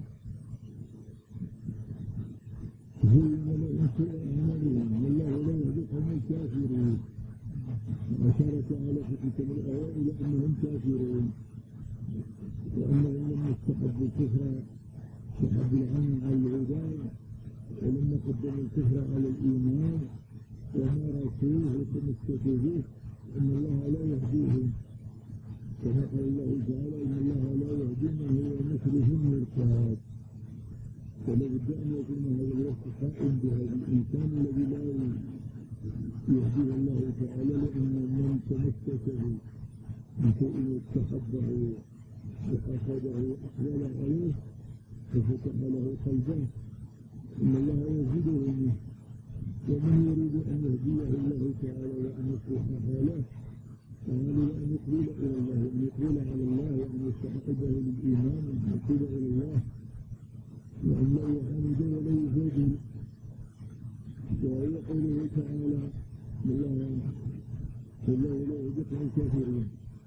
زين لهم سوء أعمالهم والله لا يهدي القوم الكافرين، وأشار تعالى في تلك الآيات إلى أنهم كافرون وأنهم لم يستحبوا الكفر استحبوا العمل على العباد ولما قدموا الكفر على الإيمان ومارسوه وتمسكوا به إن الله لا يهديهم، كما قال الله تعالى إن الله لا يهدي من هو مثلهم مرتاب. فلا بد أن يكون هذا الوصف قائم بهذا الإنسان الذي لا يهديه الله تعالى، لأن من تمسك بشيء واستحبه وقصده وأقبل عليه ففتح له قلبه إن الله يزيده منه، ومن يريد أن يهديه الله تعالى وأن يصلح حاله فهذا أن يقبل إلى الله وأن يقبل على الله وأن يستعقده للإيمان وأن يقبل إلى الله وأن لا يعاند ولا يجادل. وهي قوله تعالى والله والله لا يهدي الكافرين.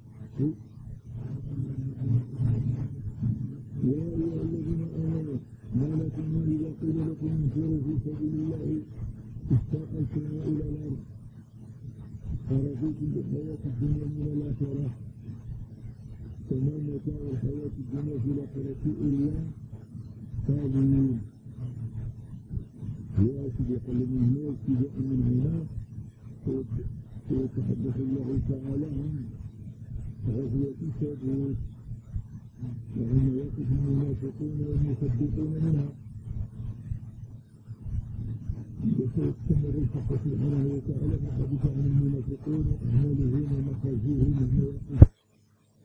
يا أيها الذين آمنوا ما لكم إذا قيل لكم انفروا في سبيل الله استاقلتم إلى الأرض أرضيتم بالحياة الدنيا من الآخرة فما متاع الحياة الدنيا في الآخرة إلا قليل. يأتي بقلب الموت جاء من هنا ويتحدث الله تعالى عن غزوة تبوك وهم يقف المنافقون والمصدقون منها، وسيستمر الحق سبحانه وتعالى في الحديث عن المنافقون وأعمالهم ومخازيهم وما يقف